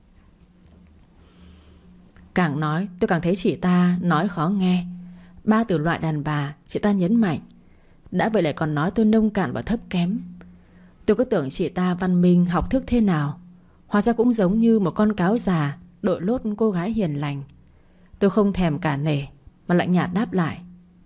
Càng nói tôi càng thấy chị ta nói khó nghe. Ba từ loại đàn bà chị ta nhấn mạnh. Đã vậy lại còn nói tôi nông cạn và thấp kém. Tôi cứ tưởng chị ta văn minh học thức thế nào, hóa ra cũng giống như một con cáo già đội lốt cô gái hiền lành. Tôi không thèm cả nể mà lạnh nhạt đáp lại: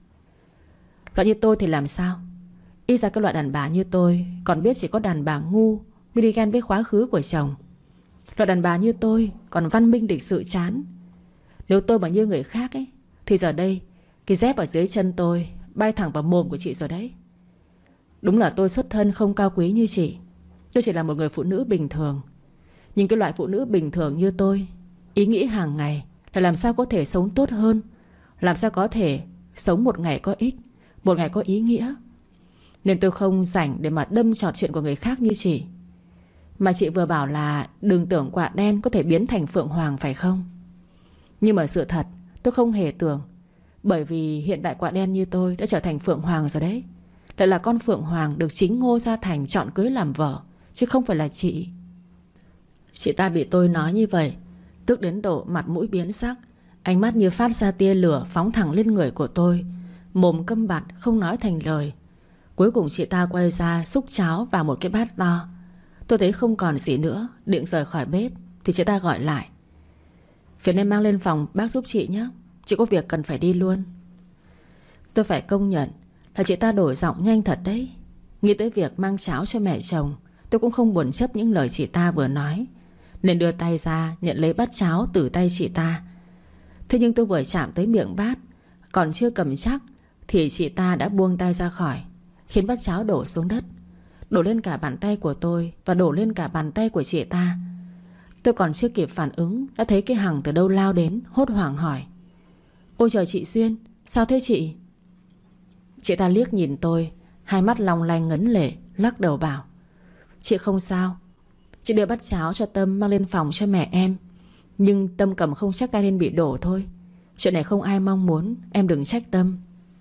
Loại như tôi thì làm sao? Ít ra cái loại đàn bà như tôi còn biết chỉ có đàn bà ngu mới đi ghen với quá khứ của chồng. Loại đàn bà như tôi còn văn minh lịch sự chán. Nếu tôi mà như người khác ấy, thì giờ đây cái dép ở dưới chân tôi bay thẳng vào mồm của chị rồi đấy. Đúng là tôi xuất thân không cao quý như chị. Tôi chỉ là một người phụ nữ bình thường. Nhưng cái loại phụ nữ bình thường như tôi, ý nghĩ hàng ngày là làm sao có thể sống tốt hơn, làm sao có thể sống một ngày có ích, một ngày có ý nghĩa. Nên tôi không rảnh để mà đâm chọt chuyện của người khác như chị. Mà chị vừa bảo là đừng tưởng quả đen có thể biến thành phượng hoàng phải không? Nhưng mà sự thật tôi không hề tưởng. Bởi vì hiện tại quả đen như tôi đã trở thành phượng hoàng rồi đấy. Lại là con phượng hoàng được chính Ngô Gia Thành chọn cưới làm vợ, chứ không phải là chị. Chị ta bị tôi nói như vậy tức đến độ mặt mũi biến sắc, ánh mắt như phát ra tia lửa phóng thẳng lên người của tôi. Mồm câm bặt không nói thành lời. Cuối cùng chị ta quay ra xúc cháo vào một cái bát to. Tôi thấy không còn gì nữa, định rời khỏi bếp thì chị ta gọi lại: Phiền em mang lên phòng bác giúp chị nhé, chị có việc cần phải đi luôn. Tôi phải công nhận là chị ta đổi giọng nhanh thật đấy. Nghĩ tới việc mang cháo cho mẹ chồng, tôi cũng không buồn chấp những lời chị ta vừa nói, nên đưa tay ra nhận lấy bát cháo từ tay chị ta. Thế nhưng tôi vừa chạm tới miệng bát, còn chưa cầm chắc thì chị ta đã buông tay ra khỏi, khiến bát cháo đổ xuống đất, đổ lên cả bàn tay của tôi và đổ lên cả bàn tay của chị ta. Tôi còn chưa kịp phản ứng đã thấy cái Hằng từ đâu lao đến, hốt hoảng hỏi: Ôi trời chị Duyên, sao thế chị? Chị ta liếc nhìn tôi, Hai mắt long lanh ngấn lệ, lắc đầu bảo: Chị không sao. Chị đưa bát cháo cho Tâm mang lên phòng cho mẹ em. Nhưng Tâm cầm không chắc tay nên bị đổ thôi. Chuyện này không ai mong muốn, em đừng trách Tâm.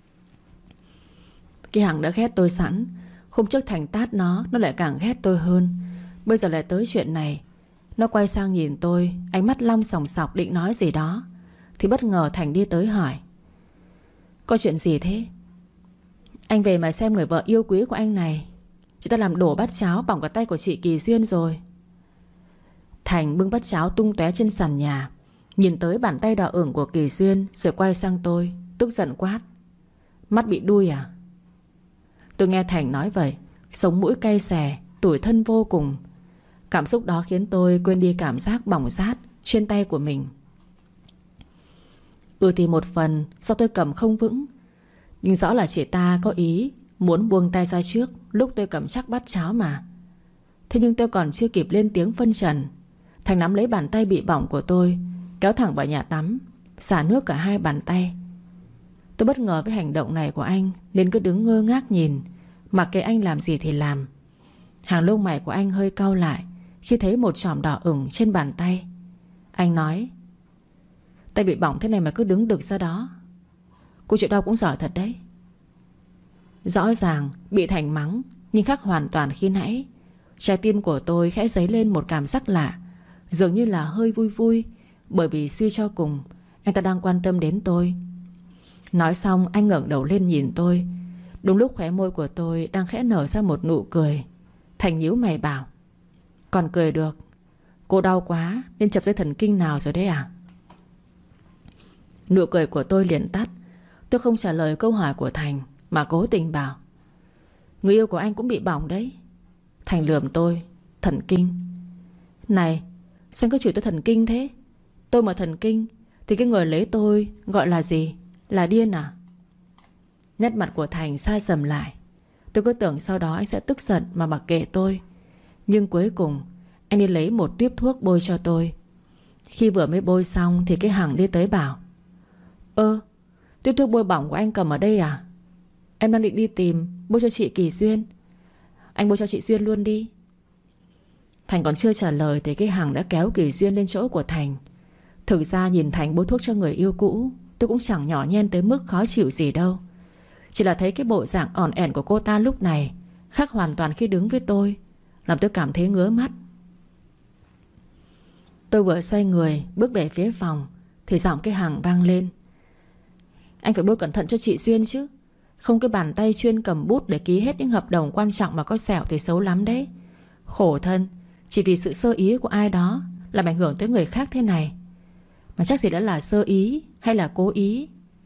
Cái Hằng đã ghét tôi sẵn. Hôm trước Thành tát nó lại càng ghét tôi hơn. Bây giờ lại tới chuyện này. Nó quay sang nhìn tôi, ánh mắt long sòng sọc định nói gì đó, thì bất ngờ Thành đi tới hỏi: Có chuyện gì thế? Anh về mà xem người vợ yêu quý của anh này, chị ta làm đổ bát cháo bỏng cả tay của chị Kỳ Duyên rồi. Thành bưng bát cháo tung tóe trên sàn nhà, nhìn tới bàn tay đỏ ửng của Kỳ Duyên, rồi quay sang tôi, tức giận quát: Mắt bị đuôi à? Tôi nghe Thành nói vậy, sống mũi cay xè, tủi thân vô cùng. Cảm xúc đó khiến tôi quên đi cảm giác bỏng rát trên tay của mình. Thì một phần do tôi cầm không vững, nhưng rõ là chị ta có ý muốn buông tay ra trước lúc tôi cầm chắc bát cháo mà. Thế nhưng tôi còn chưa kịp lên tiếng phân trần, Thành nắm lấy bàn tay bị bỏng của tôi, kéo thẳng vào nhà tắm, xả nước cả hai bàn tay. Tôi bất ngờ với hành động này của anh, nên cứ đứng ngơ ngác nhìn, mặc kệ anh làm gì thì làm. Hàng lông mày của anh hơi cau lại khi thấy một chòm đỏ ửng trên bàn tay. Anh nói: Tay bị bỏng thế này mà cứ đứng đực ra đó. Cô chịu đau cũng giỏi thật đấy. Rõ ràng bị Thành mắng, nhưng khác hoàn toàn khi nãy. Trái tim của tôi khẽ dấy lên một cảm giác lạ, dường như là hơi vui vui, bởi vì suy cho cùng anh ta đang quan tâm đến tôi. Nói xong anh ngẩng đầu lên nhìn tôi. Đúng lúc khóe môi của tôi đang khẽ nở ra một nụ cười, Thành nhíu mày bảo: Còn cười được? Cô đau quá nên chập dây thần kinh nào rồi đấy à? Nụ cười của tôi liền tắt. Tôi không trả lời câu hỏi của Thành, mà cố tình bảo: Người yêu của anh cũng bị bỏng đấy. Thành lườm tôi: Thần kinh? Này, sao cứ chửi tôi thần kinh thế? Tôi mà thần kinh thì cái người lấy tôi gọi là gì? Là điên à? Nét mặt của Thành xa sầm lại. Tôi cứ tưởng sau đó anh sẽ tức giận mà mặc kệ tôi. Nhưng cuối cùng anh đi lấy một tuýp thuốc bôi cho tôi. Khi vừa mới bôi xong thì cái Hằng đi tới bảo: Tuýp thuốc bôi bỏng của anh cầm ở đây à? Em đang định đi tìm bôi cho chị Kỳ Duyên. Anh bôi cho chị Duyên luôn đi. Thành còn chưa trả lời thì cái Hằng đã kéo Kỳ Duyên lên chỗ của Thành. Thực ra nhìn Thành bôi thuốc cho người yêu cũ, tôi cũng chẳng nhỏ nhen tới mức khó chịu gì đâu. Chỉ là thấy cái bộ dạng ỏn ẻn của cô ta lúc này khác hoàn toàn khi đứng với tôi, làm tôi cảm thấy ngứa mắt. Tôi vừa xoay người bước về phía phòng thì giọng cái Hằng vang lên: Anh phải bôi cẩn thận cho chị Duyên chứ. Không cái bàn tay chuyên cầm bút để ký hết những hợp đồng quan trọng mà có sẹo thì xấu lắm đấy. Khổ thân, chỉ vì sự sơ ý của ai đó làm ảnh hưởng tới người khác thế này. Mà chắc gì đã là sơ ý hay là cố ý.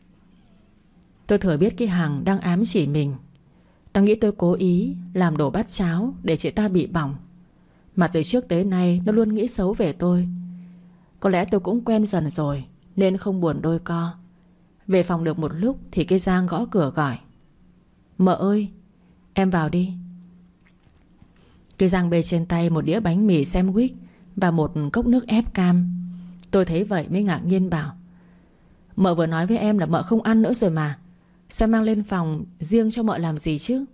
Tôi thừa biết cái Hằng đang ám chỉ mình, đang nghĩ tôi cố ý làm đổ bát cháo để chị ta bị bỏng. Mà từ trước tới nay nó luôn nghĩ xấu về tôi. Có lẽ tôi cũng quen dần rồi nên không buồn đôi co. Về phòng được một lúc thì cái Giang gõ cửa gọi: Mợ ơi, em vào đi. Cái Giang bê trên tay một đĩa bánh mì sandwich và một cốc nước ép cam. Tôi thấy vậy mới ngạc nhiên bảo: Mợ vừa nói với em là mợ không ăn nữa rồi mà. Sao mang lên phòng riêng cho mợ làm gì chứ?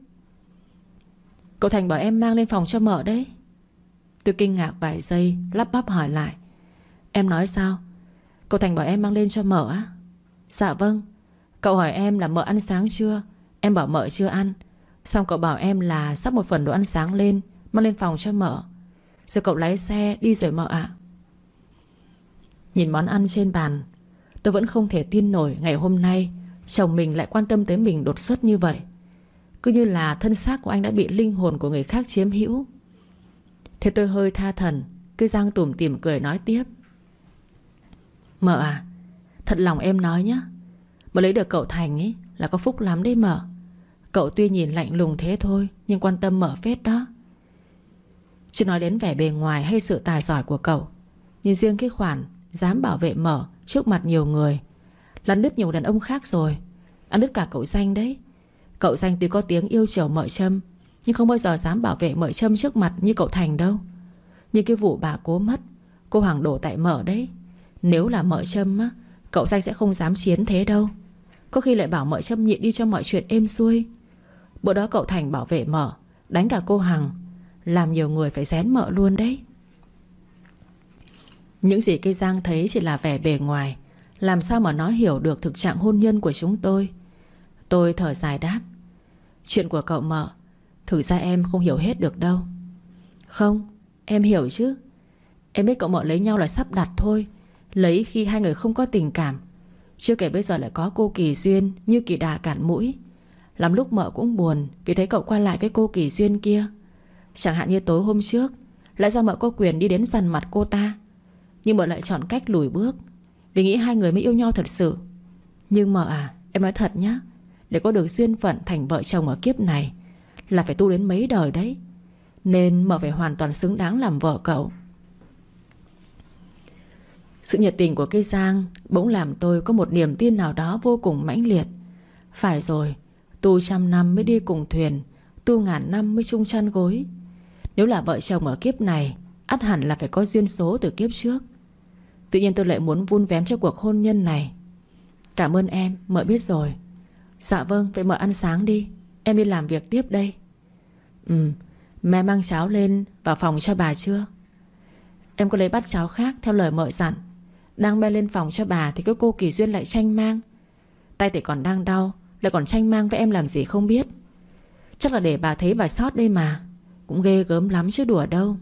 Cậu Thành bảo em mang lên phòng cho mợ đấy. Tôi kinh ngạc vài giây, lắp bắp hỏi lại: Em nói sao? Cậu Thành bảo em mang lên cho mợ á? Dạ vâng. Cậu hỏi em là mợ ăn sáng chưa? Em bảo mợ chưa ăn. Xong cậu bảo em là sắp một phần đồ ăn sáng lên, mang lên phòng cho mợ. Rồi cậu lái xe đi rồi mợ ạ. Nhìn món ăn trên bàn, tôi vẫn không thể tin nổi ngày hôm nay chồng mình lại quan tâm tới mình đột xuất như vậy. Cứ như là thân xác của anh đã bị linh hồn của người khác chiếm hữu. Thế tôi hơi tha thần. Cứ Giang tủm tỉm cười nói tiếp: Mợ à, thật lòng em nói nhá, mợ lấy được cậu Thành ấy là có phúc lắm đấy mợ. Cậu tuy nhìn lạnh lùng thế thôi, nhưng quan tâm mợ phết đó. Chứ nói đến vẻ bề ngoài hay sự tài giỏi của cậu, nhưng riêng cái khoản dám bảo vệ mợ trước mặt nhiều người là đứt nhiều đàn ông khác rồi. Ăn đứt cả cậu Danh đấy. Cậu Danh tuy có tiếng yêu chiều mợ Trâm, nhưng không bao giờ dám bảo vệ mợ Trâm trước mặt như cậu Thành đâu. Như cái vụ bà cố mất, cô Hoàng đổ tại mợ đấy. Nếu là mợ Trâm á, cậu Danh sẽ không dám chiến thế đâu. Có khi lại bảo mợ Trâm nhịn đi cho mọi chuyện êm xuôi. Bữa đó cậu Thành bảo vệ mợ, đánh cả cô Hằng, làm nhiều người phải rén mợ luôn đấy. Những gì cây Giang thấy chỉ là vẻ bề ngoài, làm sao mà nó hiểu được thực trạng hôn nhân của chúng tôi. Tôi thở dài đáp: chuyện của cậu mợ, thực ra em không hiểu hết được đâu. Không, em hiểu chứ. Em biết cậu mợ lấy nhau là sắp đặt thôi, lấy khi hai người không có tình cảm. Chưa kể bây giờ lại có cô Kỳ Duyên như kỳ đà cản mũi. Lắm lúc mợ cũng buồn vì thấy cậu qua lại với cô Kỳ Duyên kia. Chẳng hạn như tối hôm trước, lẽ ra mợ có quyền đi đến dằn mặt cô ta, nhưng mợ lại chọn cách lùi bước, vì nghĩ hai người mới yêu nhau thật sự. Nhưng mợ à, em nói thật nhá, để có được duyên phận thành vợ chồng ở kiếp này là phải tu đến mấy đời đấy. Nên mợ phải hoàn toàn xứng đáng làm vợ cậu. Sự nhiệt tình của cây Giang bỗng làm tôi có một niềm tin nào đó vô cùng mãnh liệt. Phải rồi, tu 100 năm mới đi cùng thuyền, tu ngàn năm mới chung chăn gối. Nếu là vợ chồng ở kiếp này, ắt hẳn là phải có duyên số từ kiếp trước. Tự nhiên tôi lại muốn vun vén cho cuộc hôn nhân này. Cảm ơn em, mợ biết rồi. Dạ vâng, vậy mợ ăn sáng đi, em đi làm việc tiếp đây. Mẹ mang cháo lên vào phòng cho bà chưa? Em có lấy bát cháo khác theo lời mợ dặn. Đang bê lên phòng cho bà thì cái cô Kỳ Duyên lại tranh mang. Tay thì còn đang đau, lại còn tranh mang với em làm gì không biết. Chắc là để bà thấy bà sót đây mà. Cũng ghê gớm lắm chứ đùa đâu.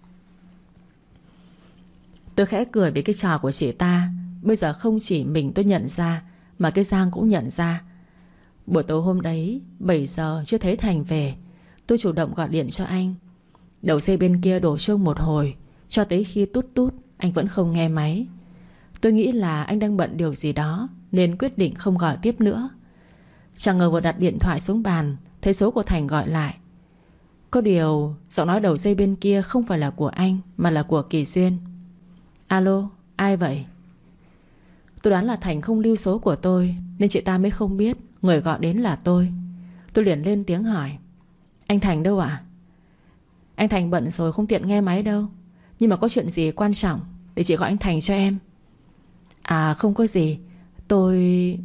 Tôi khẽ cười vì cái trò của chị ta. Bây giờ không chỉ mình tôi nhận ra, mà cái Giang cũng nhận ra. Buổi tối hôm đấy 7 giờ chưa thấy Thành về, tôi chủ động gọi điện cho anh. Đầu dây bên kia đổ chuông một hồi, cho tới khi tút tút anh vẫn không nghe máy. Tôi nghĩ là anh đang bận điều gì đó, nên quyết định không gọi tiếp nữa. Chẳng ngờ vừa đặt điện thoại xuống bàn, thấy số của Thành gọi lại. Có điều giọng nói đầu dây bên kia không phải là của anh, mà là của Kỳ Duyên. Alo, ai vậy? Tôi đoán là Thành không lưu số của tôi, nên chị ta mới không biết người gọi đến là tôi. Tôi liền lên tiếng hỏi: anh Thành đâu ạ? Anh Thành bận rồi không tiện nghe máy đâu, nhưng mà có chuyện gì quan trọng để chị gọi anh Thành cho em. À không có gì. Tôi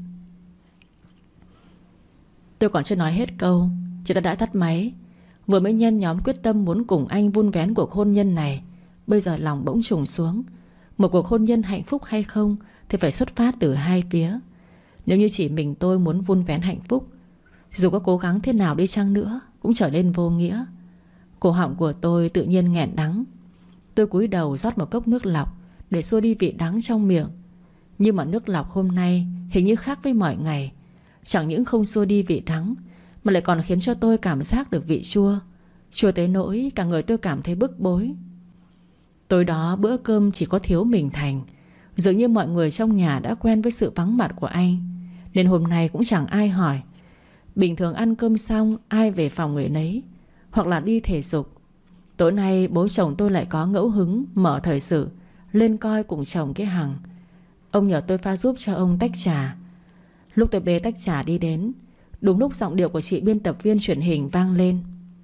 còn chưa nói hết câu, chị ta đã tắt máy. Vừa mới nhen nhóm quyết tâm muốn cùng anh vun vén cuộc hôn nhân này, bây giờ lòng bỗng trùng xuống. Một cuộc hôn nhân hạnh phúc hay không thì phải xuất phát từ hai phía. Nếu như chỉ mình tôi muốn vun vén hạnh phúc, dù có cố gắng thế nào đi chăng nữa cũng trở nên vô nghĩa. Cổ họng của tôi tự nhiên nghẹn đắng. Tôi cúi đầu rót một cốc nước lọc để xua đi vị đắng trong miệng. Nhưng mà nước lọc hôm nay hình như khác với mọi ngày. Chẳng những không xua đi vị đắng, mà lại còn khiến cho tôi cảm giác được vị chua. Chua tới nỗi cả người tôi cảm thấy bức bối. Tối đó bữa cơm chỉ có thiếu mình Thành. Dường như mọi người trong nhà đã quen với sự vắng mặt của anh, nên hôm nay cũng chẳng ai hỏi. Bình thường ăn cơm xong ai về phòng người nấy, hoặc là đi thể dục. Tối nay bố chồng tôi lại có ngẫu hứng mở thời sự lên coi cùng chồng cái Hằng. Ông nhờ tôi pha giúp cho ông tách trà. Lúc tôi bê tách trà đi đến, đúng lúc giọng điệu của chị biên tập viên truyền hình vang lên.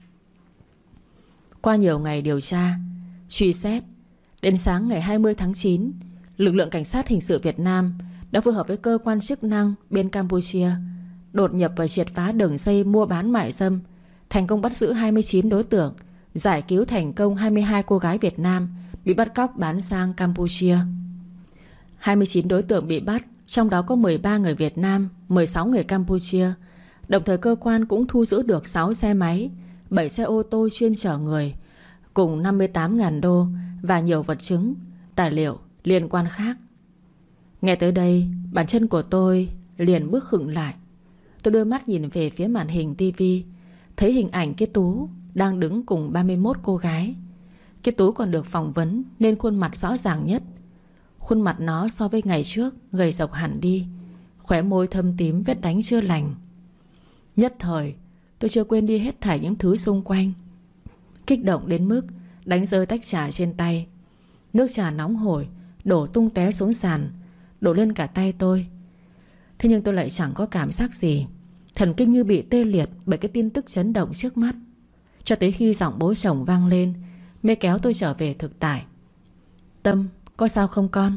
Qua nhiều ngày điều tra, truy xét, đến sáng ngày 20 tháng 9, lực lượng cảnh sát hình sự Việt Nam đã phối hợp với cơ quan chức năng bên Campuchia đột nhập và triệt phá đường dây mua bán mại dâm, thành công bắt giữ 29 đối tượng, giải cứu thành công 22 cô gái Việt Nam bị bắt cóc bán sang Campuchia. 29 đối tượng bị bắt, trong đó có 13 người Việt Nam, 16 người Campuchia. Đồng thời cơ quan cũng thu giữ được 6 xe máy, 7 xe ô tô chuyên chở người, cùng 58.000 đô và nhiều vật chứng, tài liệu liên quan khác. Nghe tới đây, bàn chân của tôi liền bước khựng lại. Tôi đưa mắt nhìn về phía màn hình tivi, thấy hình ảnh cái Tú đang đứng cùng 31 cô gái. Cái Tú còn được phỏng vấn nên khuôn mặt rõ ràng nhất. Khuôn mặt nó so với ngày trước gầy rộc hẳn đi, khóe môi thâm tím vết đánh chưa lành. Nhất thời tôi chưa quên đi hết thảy những thứ xung quanh. Kích động đến mức đánh rơi tách trà trên tay. Nước trà nóng hổi đổ tung tóe xuống sàn, đổ lên cả tay tôi. Thế nhưng tôi lại chẳng có cảm giác gì. Thần kinh như bị tê liệt bởi cái tin tức chấn động trước mắt. Cho tới khi giọng bố chồng vang lên mới kéo tôi trở về thực tại. Tâm, có sao không con?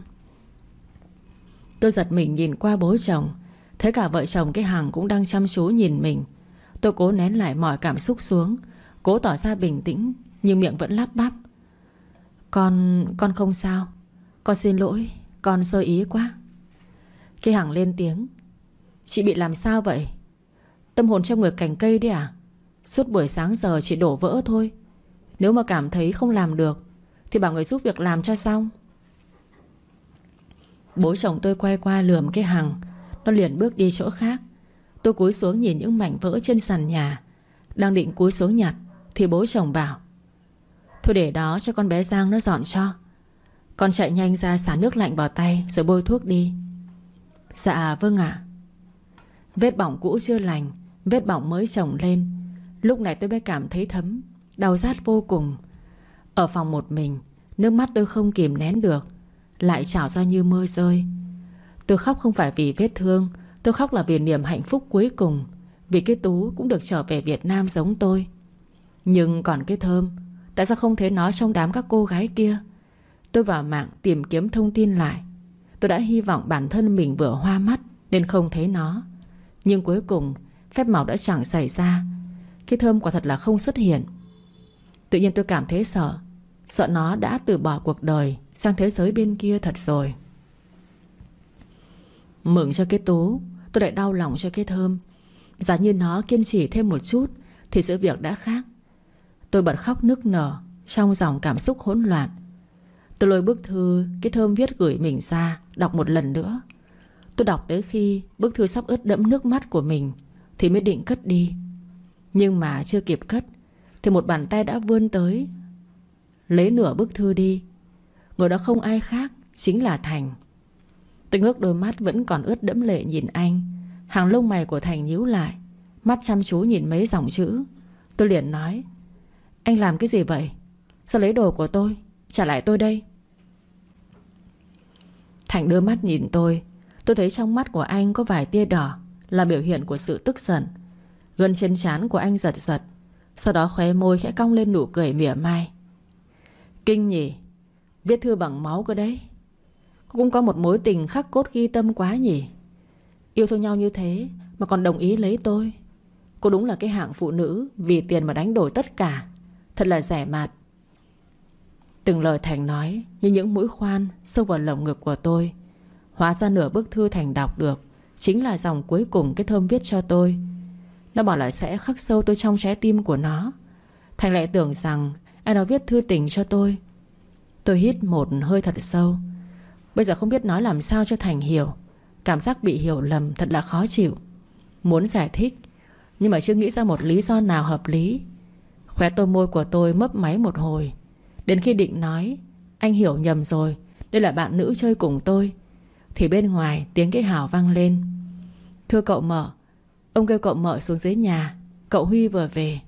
Tôi giật mình nhìn qua bố chồng, thấy cả vợ chồng cái Hằng cũng đang chăm chú nhìn mình. Tôi cố nén lại mọi cảm xúc xuống, cố tỏ ra bình tĩnh, nhưng miệng vẫn lắp bắp. Con không sao. Con xin lỗi, con sơ ý quá. Khi Hằng lên tiếng: Chị bị làm sao vậy? Tâm hồn trong người cành cây đấy à? Suốt buổi sáng giờ chị đổ vỡ thôi. Nếu mà cảm thấy không làm được thì bảo người giúp việc làm cho xong. Bố chồng tôi quay qua lườm cái Hằng. Nó liền bước đi chỗ khác. Tôi cúi xuống nhìn những mảnh vỡ trên sàn nhà. Đang định cúi xuống nhặt thì bố chồng bảo: Thôi để đó cho con bé Giang nó dọn cho. Con chạy nhanh ra xả nước lạnh vào tay rồi bôi thuốc đi. Dạ vâng ạ. Vết bỏng cũ chưa lành, vết bỏng mới chồng lên. Lúc này tôi mới cảm thấy thấm, đau rát vô cùng. Ở phòng một mình, nước mắt tôi không kìm nén được, lại trào ra như mưa rơi. Tôi khóc không phải vì vết thương. Tôi khóc là vì niềm hạnh phúc cuối cùng. Vì cái Tú cũng được trở về Việt Nam giống tôi. Nhưng còn cái Thơm, tại sao không thấy nó trong đám các cô gái kia? Tôi vào mạng tìm kiếm thông tin lại. Tôi đã hy vọng bản thân mình vừa hoa mắt nên không thấy nó. Nhưng cuối cùng phép màu đã chẳng xảy ra. Cái Thơm quả thật là không xuất hiện. Tự nhiên tôi cảm thấy sợ. Sợ nó đã từ bỏ cuộc đời sang thế giới bên kia thật rồi. Mừng cho cái Tú, tôi lại đau lòng cho cái Thơm. Giả như nó kiên trì thêm một chút thì sự việc đã khác. Tôi bật khóc nức nở trong dòng cảm xúc hỗn loạn. Tôi lôi bức thư cái Thơm viết gửi mình ra, đọc một lần nữa. Tôi đọc tới khi bức thư sắp ướt đẫm nước mắt của mình thì mới định cất đi. Nhưng mà chưa kịp cất thì một bàn tay đã vươn tới, lấy nửa bức thư đi. Người đó không ai khác, chính là Thành. Tôi ngước đôi mắt vẫn còn ướt đẫm lệ nhìn anh. Hàng lông mày của Thành nhíu lại, mắt chăm chú nhìn mấy dòng chữ. Tôi liền nói: Anh làm cái gì vậy? Sao lấy đồ của tôi? Trả lại tôi đây. Thành đưa mắt nhìn tôi. Tôi thấy trong mắt của anh có vài tia đỏ, là biểu hiện của sự tức giận. Gân trên trán của anh giật giật. Sau đó khóe môi khẽ cong lên nụ cười mỉa mai. Kinh nhỉ, viết thư bằng máu cơ đấy. Cũng có một mối tình khắc cốt ghi tâm quá nhỉ. Yêu thương nhau như thế mà còn đồng ý lấy tôi. Cô đúng là cái hạng phụ nữ vì tiền mà đánh đổi tất cả. Thật là rẻ mạt. Từng lời Thành nói như những mũi khoan sâu vào lồng ngực của tôi. Hóa ra nửa bức thư Thành đọc được chính là dòng cuối cùng cái Thơm viết cho tôi. Nó bảo là sẽ khắc sâu tôi trong trái tim của nó. Thành lại tưởng rằng ai đó viết thư tình cho tôi. Tôi hít một hơi thật sâu. Bây giờ không biết nói làm sao cho Thành hiểu. Cảm giác bị hiểu lầm thật là khó chịu. Muốn giải thích nhưng mà chưa nghĩ ra một lý do nào hợp lý. Khóe tôi môi của tôi mấp máy một hồi. Đến khi định nói anh hiểu nhầm rồi, đây là bạn nữ chơi cùng tôi, thì bên ngoài tiếng cái Hào vang lên. Thưa cậu Mợ, ông kêu cậu Mợ xuống dưới nhà, cậu Huy vừa về.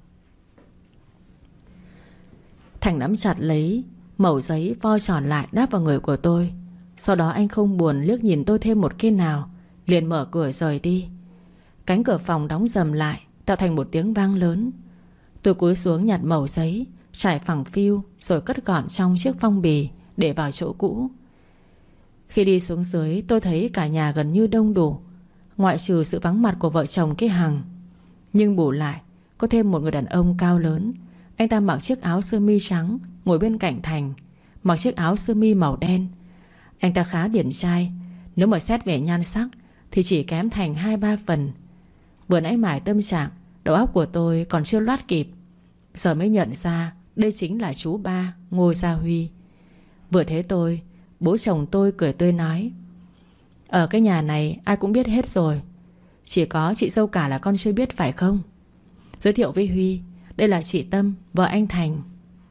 Thành nắm chặt lấy mẩu giấy vo tròn lại đáp vào người của tôi. Sau đó anh không buồn liếc nhìn tôi thêm một cái nào, liền mở cửa rời đi. Cánh cửa phòng đóng rầm lại, tạo thành một tiếng vang lớn. Tôi cúi xuống nhặt mẩu giấy, trải phẳng phiu rồi cất gọn trong chiếc phong bì để vào chỗ cũ. Khi đi xuống dưới, tôi thấy cả nhà gần như đông đủ, ngoại trừ sự vắng mặt của vợ chồng cái Hằng. Nhưng bù lại có thêm một người đàn ông cao lớn. Anh ta mặc chiếc áo sơ mi trắng, ngồi bên cạnh Thành mặc chiếc áo sơ mi màu đen. Anh ta khá điển trai. Nếu mà xét về nhan sắc thì chỉ kém Thành 2-3 phần. Vừa nãy mải tâm trạng, đầu óc của tôi còn chưa loát kịp, giờ mới nhận ra đây chính là chú ba Ngô Gia Huy. Vừa thấy tôi, bố chồng tôi cười tươi nói: Ở cái nhà này ai cũng biết hết rồi, chỉ có chị dâu cả là con chưa biết phải không? Giới thiệu với Huy, đây là chị Tâm, vợ anh Thành.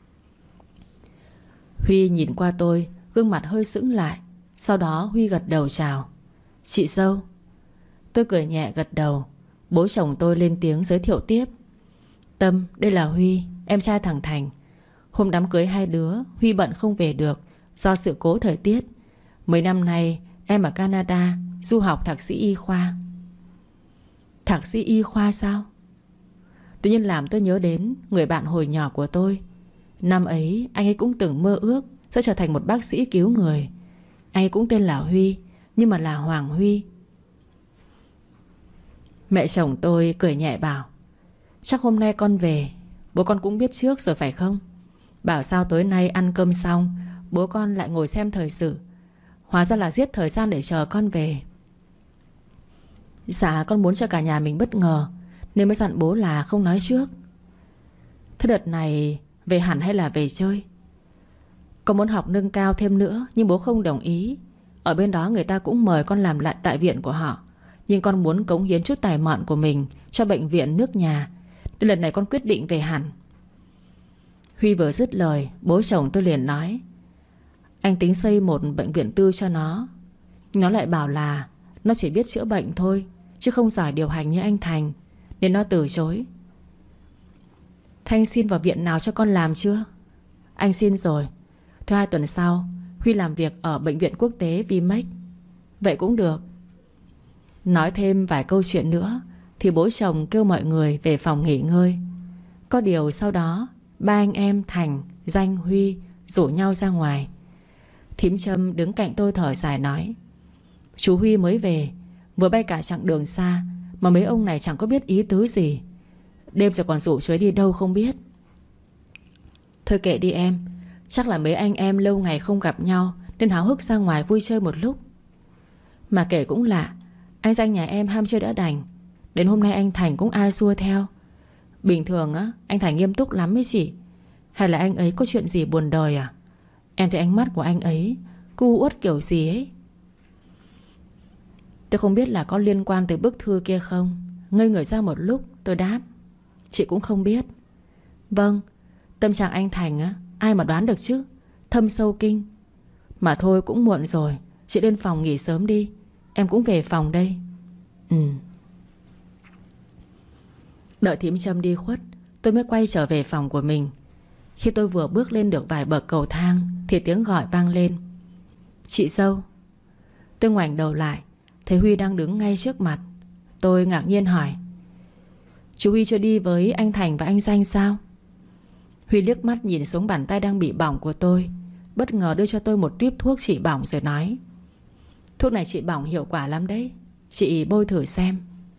Huy nhìn qua tôi, gương mặt hơi sững lại. Sau đó Huy gật đầu chào: Chị dâu. Tôi cười nhẹ gật đầu. Bố chồng tôi lên tiếng giới thiệu tiếp: Tâm, đây là Huy, em trai thằng Thành. Hôm đám cưới hai đứa Huy bận không về được do sự cố thời tiết. Mấy năm nay em ở Canada du học thạc sĩ y khoa. Thạc sĩ y khoa sao? Tự nhiên làm tôi nhớ đến người bạn hồi nhỏ của tôi. Năm ấy anh ấy cũng từng mơ ước sẽ trở thành một bác sĩ cứu người. Anh ấy cũng tên là Huy, nhưng mà là Hoàng Huy. Mẹ chồng tôi cười nhẹ bảo: Chắc hôm nay con về bố con cũng biết trước rồi phải không? Bảo sao tối nay ăn cơm xong bố con lại ngồi xem thời sự. Hóa ra là giết thời gian để chờ con về. Dạ con muốn cho cả nhà mình bất ngờ nên mới dặn bố là không nói trước. Thế đợt này về hẳn hay là về chơi? Con muốn học nâng cao thêm nữa nhưng bố không đồng ý. Ở bên đó người ta cũng mời con làm lại tại viện của họ, nhưng con muốn cống hiến chút tài mọn của mình cho bệnh viện nước nhà, nên lần này con quyết định về hẳn. Huy vừa dứt lời, bố chồng tôi liền nói: anh tính xây một bệnh viện tư cho nó. Nó lại bảo là nó chỉ biết chữa bệnh thôi, chứ không giỏi điều hành như anh Thành, nên nó từ chối. Thế anh xin vào viện nào cho con làm chưa? Anh xin rồi. Thứ 2 tuần sau Huy làm việc ở bệnh viện quốc tế Vimec. Vậy cũng được. Nói thêm vài câu chuyện nữa thì bố chồng kêu mọi người về phòng nghỉ ngơi. Có điều sau đó ba anh em Thành, Danh, Huy rủ nhau ra ngoài. Thím Trâm đứng cạnh tôi thở dài nói: chú Huy mới về, vừa bay cả chặng đường xa mà mấy ông này chẳng có biết ý tứ gì. Đêm rồi còn rủ chuối đi đâu không biết. Thôi kệ đi em. Chắc là mấy anh em lâu ngày không gặp nhau nên háo hức ra ngoài vui chơi một lúc. Mà kể cũng lạ, anh Danh nhà em ham chơi đã đành, đến hôm nay anh Thành cũng ai xua theo. Bình thường á anh Thành nghiêm túc lắm ấy chị. Hay là anh ấy có chuyện gì buồn đời à? Em thấy ánh mắt của anh ấy cu uất kiểu gì ấy. Tôi không biết là có liên quan tới bức thư kia không. Ngây người ra một lúc tôi đáp: chị cũng không biết. Vâng, tâm trạng anh Thành á ai mà đoán được chứ, thâm sâu kinh. Mà thôi cũng muộn rồi, chị lên phòng nghỉ sớm đi. Em cũng về phòng đây. Đợi thím Trâm đi khuất, tôi mới quay trở về phòng của mình. Khi tôi vừa bước lên được vài bậc cầu thang thì tiếng gọi vang lên: chị dâu. Tôi ngoảnh đầu lại, thấy Huy đang đứng ngay trước mặt. Tôi ngạc nhiên hỏi: chú Huy chưa đi với anh Thành và anh Danh sao? Huy liếc mắt nhìn xuống bàn tay đang bị bỏng của tôi, bất ngờ đưa cho tôi một tuýp thuốc trị bỏng rồi nói: thuốc này trị bỏng hiệu quả lắm đấy, chị bôi thử xem.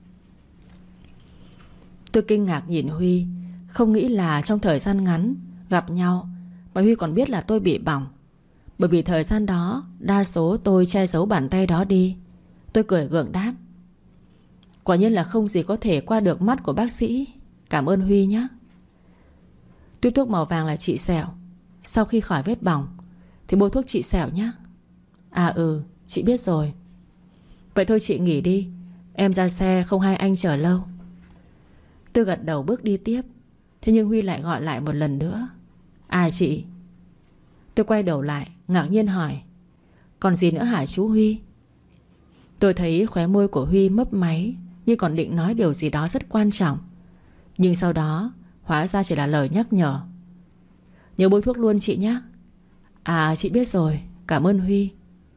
Tôi kinh ngạc nhìn Huy, không nghĩ là trong thời gian ngắn gặp nhau mà Huy còn biết là tôi bị bỏng. Bởi vì thời gian đó đa số tôi che giấu bàn tay đó đi. Tôi cười gượng đáp: quả nhiên là không gì có thể qua được mắt của bác sĩ. Cảm ơn Huy nhé. Tuýp thuốc màu vàng là trị sẹo. Sau khi khỏi vết bỏng thì bôi thuốc trị sẹo nhé. À chị biết rồi. Vậy thôi chị nghỉ đi, em ra xe không hai anh chờ lâu. Tôi gật đầu bước đi tiếp. Thế nhưng Huy lại gọi lại một lần nữa: à chị. Tôi quay đầu lại ngạc nhiên hỏi: còn gì nữa hả chú Huy? Tôi thấy khóe môi của Huy mấp máy, như còn định nói điều gì đó rất quan trọng. Nhưng sau đó hóa ra chỉ là lời nhắc nhở: nhớ bôi thuốc luôn chị nhé. À chị biết rồi, cảm ơn Huy.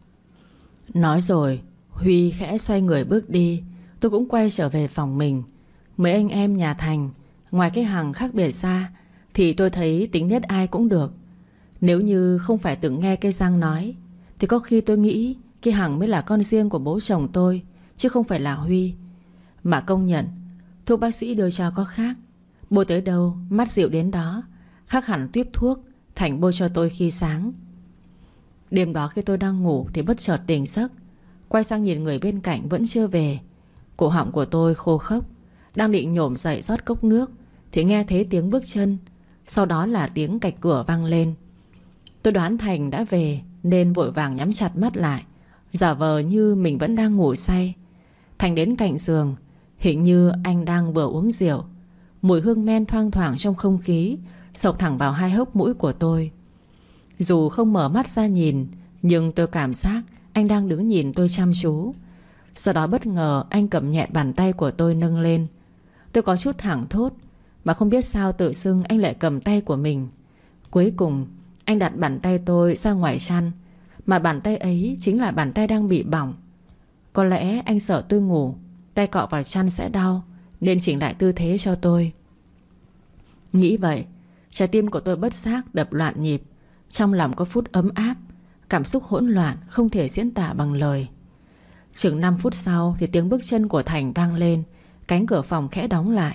Nói rồi Huy khẽ xoay người bước đi. Tôi cũng quay trở về phòng mình. Mấy anh em nhà Thành, ngoài cái hàng khác biệt ra thì tôi thấy tính nết ai cũng được. Nếu như không phải từng nghe cây Giang nói thì có khi tôi nghĩ cái Hằng mới là con riêng của bố chồng tôi, chứ không phải là Huy. Mà công nhận thuốc bác sĩ đưa cho có khác. Bôi tới đâu mắt dịu đến đó. Khác hẳn tuýp thuốc Thành bôi cho tôi khi sáng. Đêm đó khi tôi đang ngủ thì bất chợt tỉnh giấc, quay sang nhìn người bên cạnh vẫn chưa về. Cổ họng của tôi khô khốc, đang định nhổm dậy rót cốc nước thì nghe thấy tiếng bước chân, sau đó là tiếng cạch cửa vang lên. Tôi đoán Thành đã về nên vội vàng nhắm chặt mắt lại, giả vờ như mình vẫn đang ngủ say. Thành đến cạnh giường, hình như anh đang vừa uống rượu. Mùi hương men thoang thoảng trong không khí xộc thẳng vào hai hốc mũi của tôi. Dù không mở mắt ra nhìn, nhưng tôi cảm giác anh đang đứng nhìn tôi chăm chú. Sau đó bất ngờ anh cầm nhẹ bàn tay của tôi nâng lên. Tôi có chút thảng thốt, mà không biết sao tự dưng anh lại cầm tay của mình. Cuối cùng anh đặt bàn tay tôi ra ngoài chăn, mà bàn tay ấy chính là bàn tay đang bị bỏng. Có lẽ anh sợ tôi ngủ, tay cọ vào chăn sẽ đau, nên chỉnh lại tư thế cho tôi. Nghĩ vậy, trái tim của tôi bất giác đập loạn nhịp. Trong lòng có phút ấm áp, cảm xúc hỗn loạn không thể diễn tả bằng lời. Chừng 5 phút sau thì tiếng bước chân của Thành vang lên. Cánh cửa phòng khẽ đóng lại.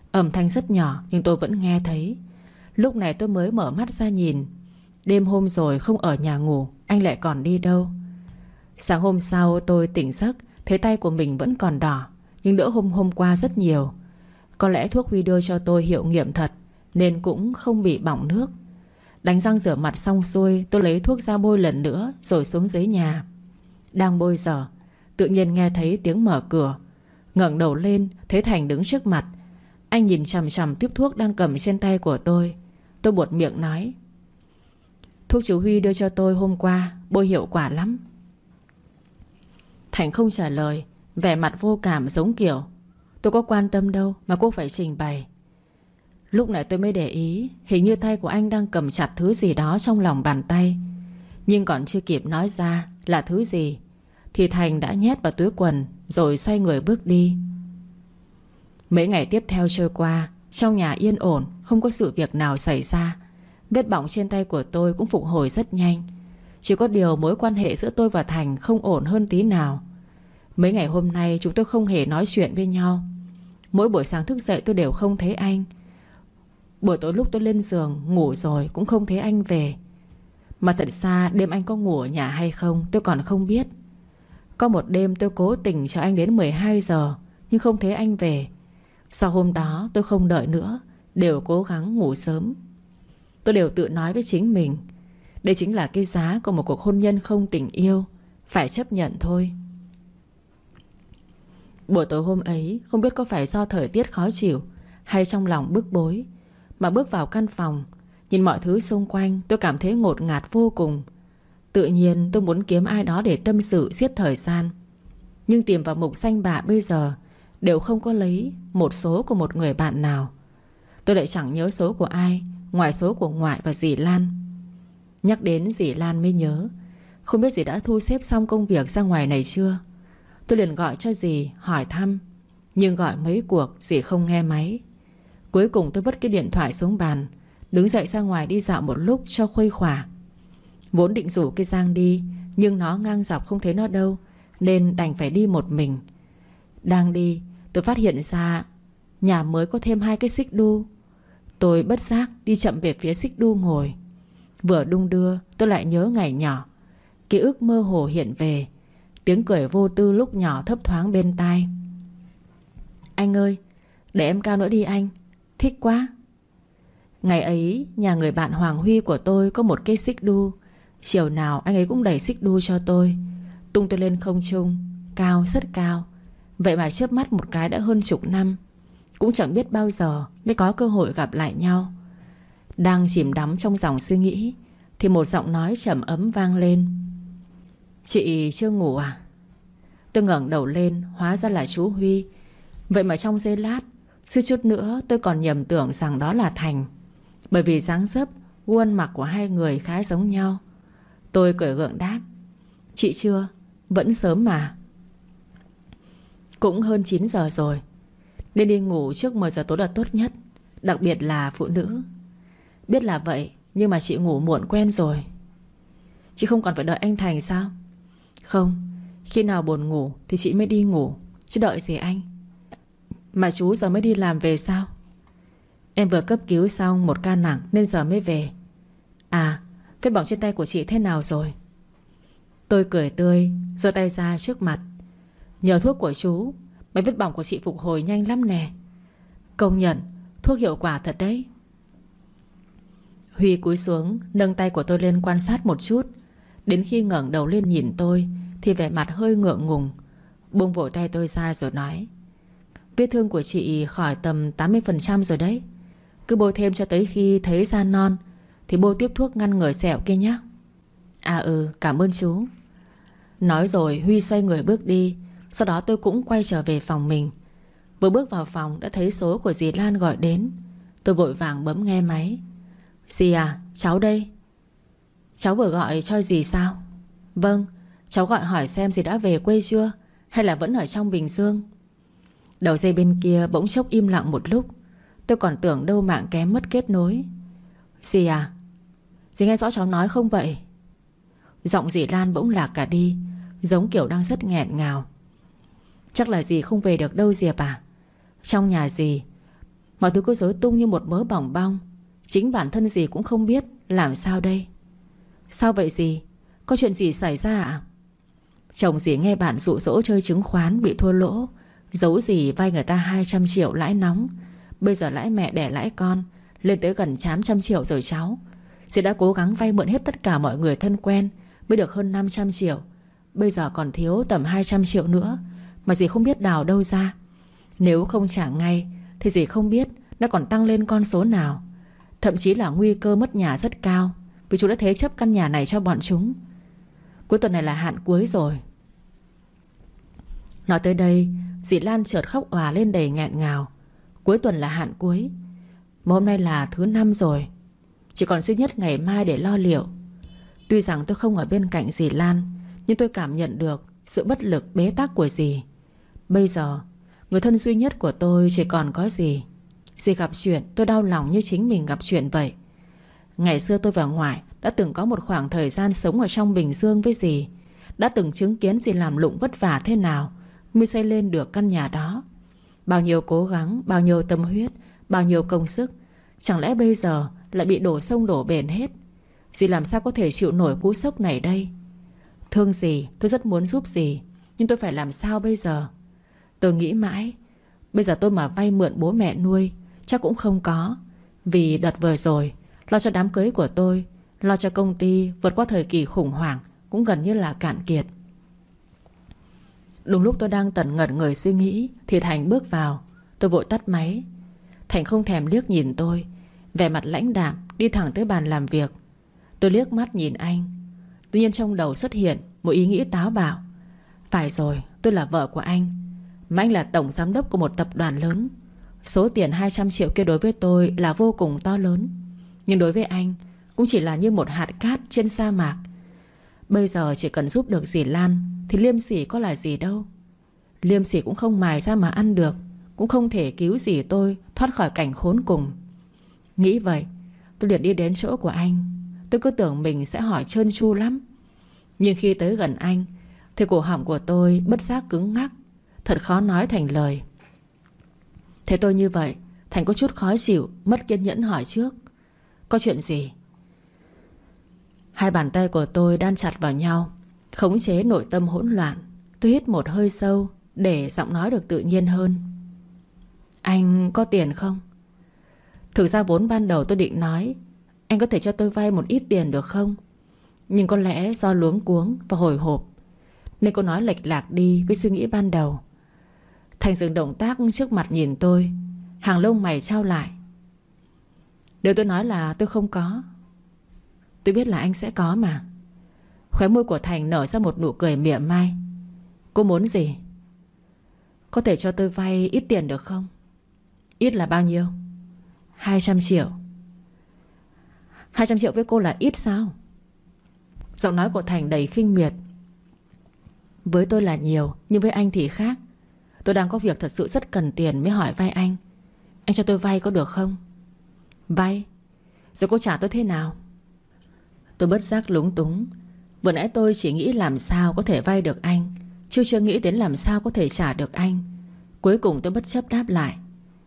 Âm thanh rất nhỏ nhưng tôi vẫn nghe thấy. Lúc này tôi mới mở mắt ra nhìn. Đêm hôm rồi không ở nhà ngủ, anh lại còn đi đâu? Sáng hôm sau tôi tỉnh giấc, thấy tay của mình vẫn còn đỏ, nhưng đỡ hôm qua rất nhiều. Có lẽ thuốc Huy đưa cho tôi hiệu nghiệm thật, nên cũng không bị bỏng nước. Đánh răng rửa mặt xong xuôi, tôi lấy thuốc ra bôi lần nữa rồi xuống dưới nhà. Đang bôi giờ, tự nhiên nghe thấy tiếng mở cửa. Ngẩng đầu lên, thấy Thành đứng trước mặt. Anh nhìn chằm chằm tuyếp thuốc đang cầm trên tay của tôi. Tôi buột miệng nói: thuốc chú Huy đưa cho tôi hôm qua bôi hiệu quả lắm. Thành không trả lời, vẻ mặt vô cảm giống kiểu: tôi có quan tâm đâu mà cô phải trình bày. Lúc này tôi mới để ý, hình như tay của anh đang cầm chặt thứ gì đó trong lòng bàn tay. Nhưng còn chưa kịp nói ra là thứ gì thì Thành đã nhét vào túi quần rồi xoay người bước đi. Mấy ngày tiếp theo trôi qua, trong nhà yên ổn, không có sự việc nào xảy ra. Vết bỏng trên tay của tôi cũng phục hồi rất nhanh. Chỉ có điều mối quan hệ giữa tôi và Thành không ổn hơn tí nào. Mấy ngày hôm nay chúng tôi không hề nói chuyện với nhau. Mỗi buổi sáng thức dậy tôi đều không thấy anh. Buổi tối lúc tôi lên giường ngủ rồi cũng không thấy anh về. Mà thật ra đêm anh có ngủ ở nhà hay không tôi còn không biết. Có một đêm tôi cố tình chờ anh đến 12 giờ nhưng không thấy anh về. Sau hôm đó tôi không đợi nữa, đều cố gắng ngủ sớm. Tôi đều tự nói với chính mình, đây chính là cái giá của một cuộc hôn nhân không tình yêu, phải chấp nhận thôi. Buổi tối hôm ấy, không biết có phải do thời tiết khó chịu hay trong lòng bức bối, mà bước vào căn phòng, nhìn mọi thứ xung quanh, tôi cảm thấy ngột ngạt vô cùng. Tự nhiên tôi muốn kiếm ai đó để tâm sự giết thời gian. Nhưng tìm vào mục danh bạ bây giờ đều không có lấy một số của một người bạn nào. Tôi lại chẳng nhớ số của ai ngoài số của ngoại và dì Lan. Nhắc đến dì Lan mới nhớ, không biết dì đã thu xếp xong công việc ra ngoài này chưa. Tôi liền gọi cho dì hỏi thăm, nhưng gọi mấy cuộc dì không nghe máy. Cuối cùng tôi vứt cái điện thoại xuống bàn, đứng dậy ra ngoài đi dạo một lúc cho khuây khỏa. Vốn định rủ cái Giang đi, nhưng nó ngang dọc không thấy nó đâu, nên đành phải đi một mình. Đang đi tôi phát hiện ra nhà mới có thêm 2 cái xích đu. Tôi bất giác đi chậm về phía xích đu ngồi. Vừa đung đưa tôi lại nhớ ngày nhỏ. Ký ức mơ hồ hiện về. Tiếng cười vô tư lúc nhỏ thấp thoáng bên tai. Anh ơi, để em cao nữa đi anh, thích quá. Ngày ấy nhà người bạn Hoàng Huy của tôi có một cái xích đu. Chiều nào anh ấy cũng đẩy xích đu cho tôi, tung tôi lên không trung, cao rất cao. Vậy mà chớp mắt một cái đã hơn chục năm. Cũng chẳng biết bao giờ mới có cơ hội gặp lại nhau. Đang chìm đắm trong dòng suy nghĩ thì một giọng nói trầm ấm vang lên: chị chưa ngủ à? Tôi ngẩng đầu lên, hóa ra là chú Huy. Vậy mà trong giây lát, suýt chút nữa tôi còn nhầm tưởng rằng đó là Thành, bởi vì dáng dấp, gu ăn mặc của hai người khá giống nhau. Tôi cười gượng đáp: chị chưa, vẫn sớm mà. Cũng hơn 9 giờ rồi, nên đi ngủ trước 10 giờ tối là tốt nhất, đặc biệt là phụ nữ. Biết là vậy, nhưng mà chị ngủ muộn quen rồi. Chị không còn phải đợi anh Thành sao? Không, khi nào buồn ngủ thì chị mới đi ngủ, chứ đợi gì anh. Mà chú giờ mới đi làm về sao? Em vừa cấp cứu xong một ca nặng nên giờ mới về. À, vết bỏng trên tay của chị thế nào rồi? Tôi cười tươi, giơ tay ra trước mặt. Nhờ thuốc của chú, mấy vết bỏng của chị phục hồi nhanh lắm nè. Công nhận, thuốc hiệu quả thật đấy. Huy cúi xuống, nâng tay của tôi lên quan sát một chút. Đến khi ngẩng đầu lên nhìn tôi thì vẻ mặt hơi ngượng ngùng, buông vội tay tôi ra rồi nói: vết thương của chị khỏi tầm 80% rồi đấy. Cứ bôi thêm cho tới khi thấy da non thì bôi tiếp thuốc ngăn ngừa sẹo kia nhé. À cảm ơn chú. Nói rồi Huy xoay người bước đi. Sau đó tôi cũng quay trở về phòng mình. Vừa bước vào phòng đã thấy số của dì Lan gọi đến. Tôi vội vàng bấm nghe máy. Dì à, cháu đây. Cháu vừa gọi cho dì sao? Vâng, cháu gọi hỏi xem dì đã về quê chưa, hay là vẫn ở trong Bình Dương. Đầu dây bên kia bỗng chốc im lặng một lúc. Tôi còn tưởng đâu mạng kém mất kết nối. Dì à, dì nghe rõ cháu nói không vậy? Giọng dì Lan bỗng lạc cả đi, giống kiểu đang rất nghẹn ngào. Chắc là dì không về được đâu Diệp à. Trong nhà dì Mọi thứ cứ rối tung như một mớ bòng bong. Chính bản thân dì cũng không biết làm sao đây. Sao vậy dì? Có chuyện gì xảy ra ạ? Chồng dì nghe bạn dụ dỗ chơi chứng khoán bị thua lỗ, giấu dì vay người ta 200 triệu lãi nóng. Bây giờ lãi mẹ đẻ lãi con lên tới gần 800 triệu rồi cháu. Dì đã cố gắng vay mượn hết tất cả mọi người thân quen mới được hơn 500 triệu. Bây giờ còn thiếu tầm 200 triệu nữa mà dì không biết đào đâu ra. Nếu không trả ngay thì dì không biết nó còn tăng lên con số nào. Thậm chí là nguy cơ mất nhà rất cao, vì chú đã thế chấp căn nhà này cho bọn chúng. Cuối tuần này là hạn cuối rồi. Nói tới đây, dì Lan chợt khóc òa lên đầy nghẹn ngào. Cuối tuần là hạn cuối, mà hôm nay là thứ 5 rồi. Chỉ còn duy nhất ngày mai để lo liệu. Tuy rằng tôi không ở bên cạnh dì Lan, nhưng tôi cảm nhận được sự bất lực bế tắc của dì. Bây giờ người thân duy nhất của tôi chỉ còn có dì. Dì gặp chuyện tôi đau lòng như chính mình gặp chuyện vậy. Ngày xưa tôi và ngoại đã từng có một khoảng thời gian sống ở trong Bình Dương với dì. Đã từng chứng kiến dì làm lụng vất vả thế nào mới xây lên được căn nhà đó. Bao nhiêu cố gắng, bao nhiêu tâm huyết, bao nhiêu công sức, chẳng lẽ bây giờ lại bị đổ sông đổ bể hết? Dì làm sao có thể chịu nổi cú sốc này đây? Thương dì, tôi rất muốn giúp dì, nhưng tôi phải làm sao bây giờ? Tôi nghĩ mãi, bây giờ tôi mà vay mượn bố mẹ nuôi chắc cũng không có. Vì đợt vừa rồi lo cho đám cưới của tôi, lo cho công ty vượt qua thời kỳ khủng hoảng cũng gần như là cạn kiệt. Đúng lúc tôi đang tần ngẩn người suy nghĩ thì Thành bước vào. Tôi vội tắt máy. Thành không thèm liếc nhìn tôi, vẻ mặt lãnh đạm đi thẳng tới bàn làm việc. Tôi liếc mắt nhìn anh. Tự nhiên trong đầu xuất hiện một ý nghĩ táo bạo. Phải rồi, tôi là vợ của anh, mà anh là tổng giám đốc của một tập đoàn lớn. Số tiền 200 triệu kia đối với tôi là vô cùng to lớn, nhưng đối với anh cũng chỉ là như một hạt cát trên sa mạc. Bây giờ chỉ cần giúp được dì Lan thì liêm sỉ có là gì đâu. Liêm sỉ cũng không mài ra mà ăn được, cũng không thể cứu dì tôi thoát khỏi cảnh khốn cùng. Nghĩ vậy, tôi liền đi đến chỗ của anh. Tôi cứ tưởng mình sẽ hỏi trơn tru lắm, nhưng khi tới gần anh thì cổ họng của tôi bất giác cứng ngắc, thật khó nói thành lời. Thế tôi như vậy, Thành có chút khó chịu, mất kiên nhẫn hỏi trước. Có chuyện gì? Hai bàn tay của tôi đan chặt vào nhau, khống chế nội tâm hỗn loạn. Tôi hít một hơi sâu để giọng nói được tự nhiên hơn. Anh có tiền không? Thực ra vốn ban đầu tôi định nói anh có thể cho tôi vay một ít tiền được không, nhưng có lẽ do luống cuống và hồi hộp nên cô nói lệch lạc đi với suy nghĩ ban đầu. Thành dừng động tác trước mặt nhìn tôi, hàng lông mày chau lại. Nếu tôi nói là tôi không có, tôi biết là anh sẽ có mà. Khóe môi của Thành nở ra một nụ cười mỉa mai. Cô muốn gì? Có thể cho tôi vay ít tiền được không? Ít là bao nhiêu? 200 triệu. 200 triệu với cô là ít sao? Giọng nói của Thành đầy khinh miệt. Với tôi là nhiều, nhưng với anh thì khác. Tôi đang có việc thật sự rất cần tiền mới hỏi vay anh. Anh cho tôi vay có được không? Vay? Rồi cô trả tôi thế nào? Tôi bất giác lúng túng. Vừa nãy tôi chỉ nghĩ làm sao có thể vay được anh, chứ chưa nghĩ đến làm sao có thể trả được anh. Cuối cùng tôi bất chấp đáp lại.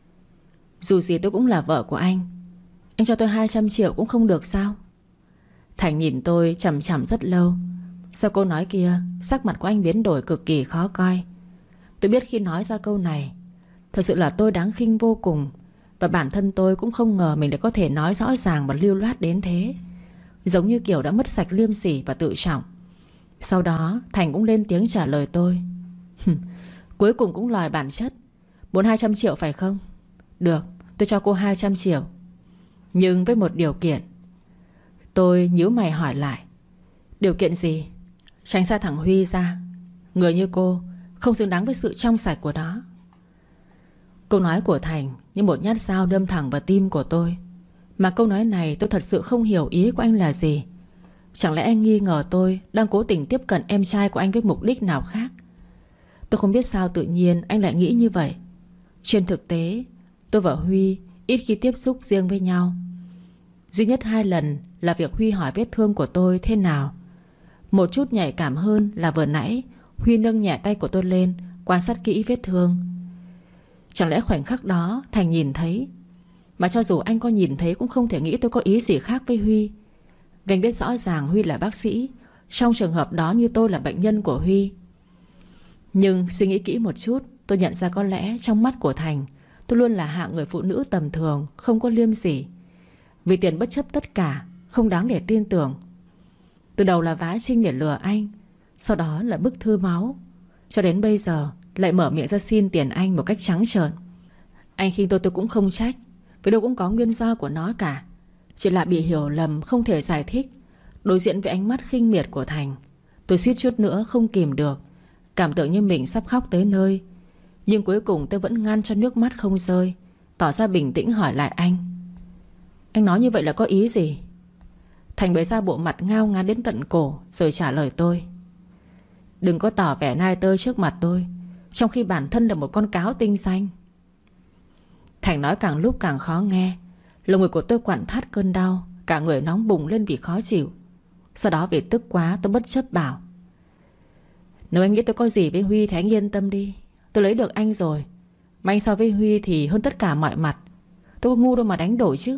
Dù gì tôi cũng là vợ của anh cho tôi 200 triệu cũng không được sao? Thành nhìn tôi chằm chằm rất lâu. Sau câu nói kia, sắc mặt của anh biến đổi cực kỳ khó coi. Tôi biết khi nói ra câu này, thật sự là tôi đáng khinh vô cùng. Và bản thân tôi cũng không ngờ mình lại có thể nói rõ ràng và lưu loát đến thế. Giống như kiểu đã mất sạch liêm sỉ và tự trọng. Sau đó Thành cũng lên tiếng trả lời tôi. Cuối cùng cũng lòi bản chất. Muốn 200 triệu phải không? Được, tôi cho cô 200 triệu, nhưng với một điều kiện. Tôi nhíu mày hỏi lại. Điều kiện gì? Tránh xa thằng Huy ra. Người như cô không xứng đáng với sự trong sạch của nó. Câu nói của Thành như một nhát dao đâm thẳng vào tim của tôi. Mà câu nói này tôi thật sự không hiểu ý của anh là gì. Chẳng lẽ anh nghi ngờ tôi đang cố tình tiếp cận em trai của anh với mục đích nào khác? Tôi không biết sao tự nhiên anh lại nghĩ như vậy. Trên thực tế, tôi và Huy ít khi tiếp xúc riêng với nhau. Duy nhất 2 lần là việc Huy hỏi vết thương của tôi thế nào. Một chút nhạy cảm hơn là vừa nãy Huy nâng nhẹ tay của tôi lên, quan sát kỹ vết thương. Chẳng lẽ khoảnh khắc đó Thành nhìn thấy Mà cho dù anh có nhìn thấy cũng không thể nghĩ tôi có ý gì khác với Huy. Vì anh biết rõ ràng Huy là bác sĩ, trong trường hợp đó như tôi là bệnh nhân của Huy. Nhưng suy nghĩ kỹ một chút, tôi nhận ra có lẽ trong mắt của Thành, tôi luôn là hạng người phụ nữ tầm thường, không có liêm sỉ. Vì tiền bất chấp tất cả, không đáng để tin tưởng. Từ đầu là vá Trinh để lừa anh, sau đó là bức thư máu, cho đến bây giờ lại mở miệng ra xin tiền anh một cách trắng trợn. Anh khinh tôi cũng không trách, vì đâu cũng có nguyên do của nó cả. Chỉ là bị hiểu lầm không thể giải thích. Đối diện với ánh mắt khinh miệt của Thành, tôi suýt chút nữa không kìm được, cảm tưởng như mình sắp khóc tới nơi. Nhưng cuối cùng tôi vẫn ngăn cho nước mắt không rơi, tỏ ra bình tĩnh hỏi lại anh. Anh nói như vậy là có ý gì? Thành bày ra bộ mặt ngao ngán đến tận cổ, rồi trả lời tôi. Đừng có tỏ vẻ nai tơ trước mặt tôi, trong khi bản thân là một con cáo tinh xanh. Thành nói càng lúc càng khó nghe. Lồng ngực của tôi quặn thắt cơn đau, cả người nóng bùng lên vì khó chịu. Sau đó vì tức quá tôi bất chấp bảo, nếu anh nghĩ tôi có gì với Huy thì anh yên tâm đi, tôi lấy được anh rồi. Mà anh so với Huy thì hơn tất cả mọi mặt. Tôi có ngu đâu mà đánh đổi chứ.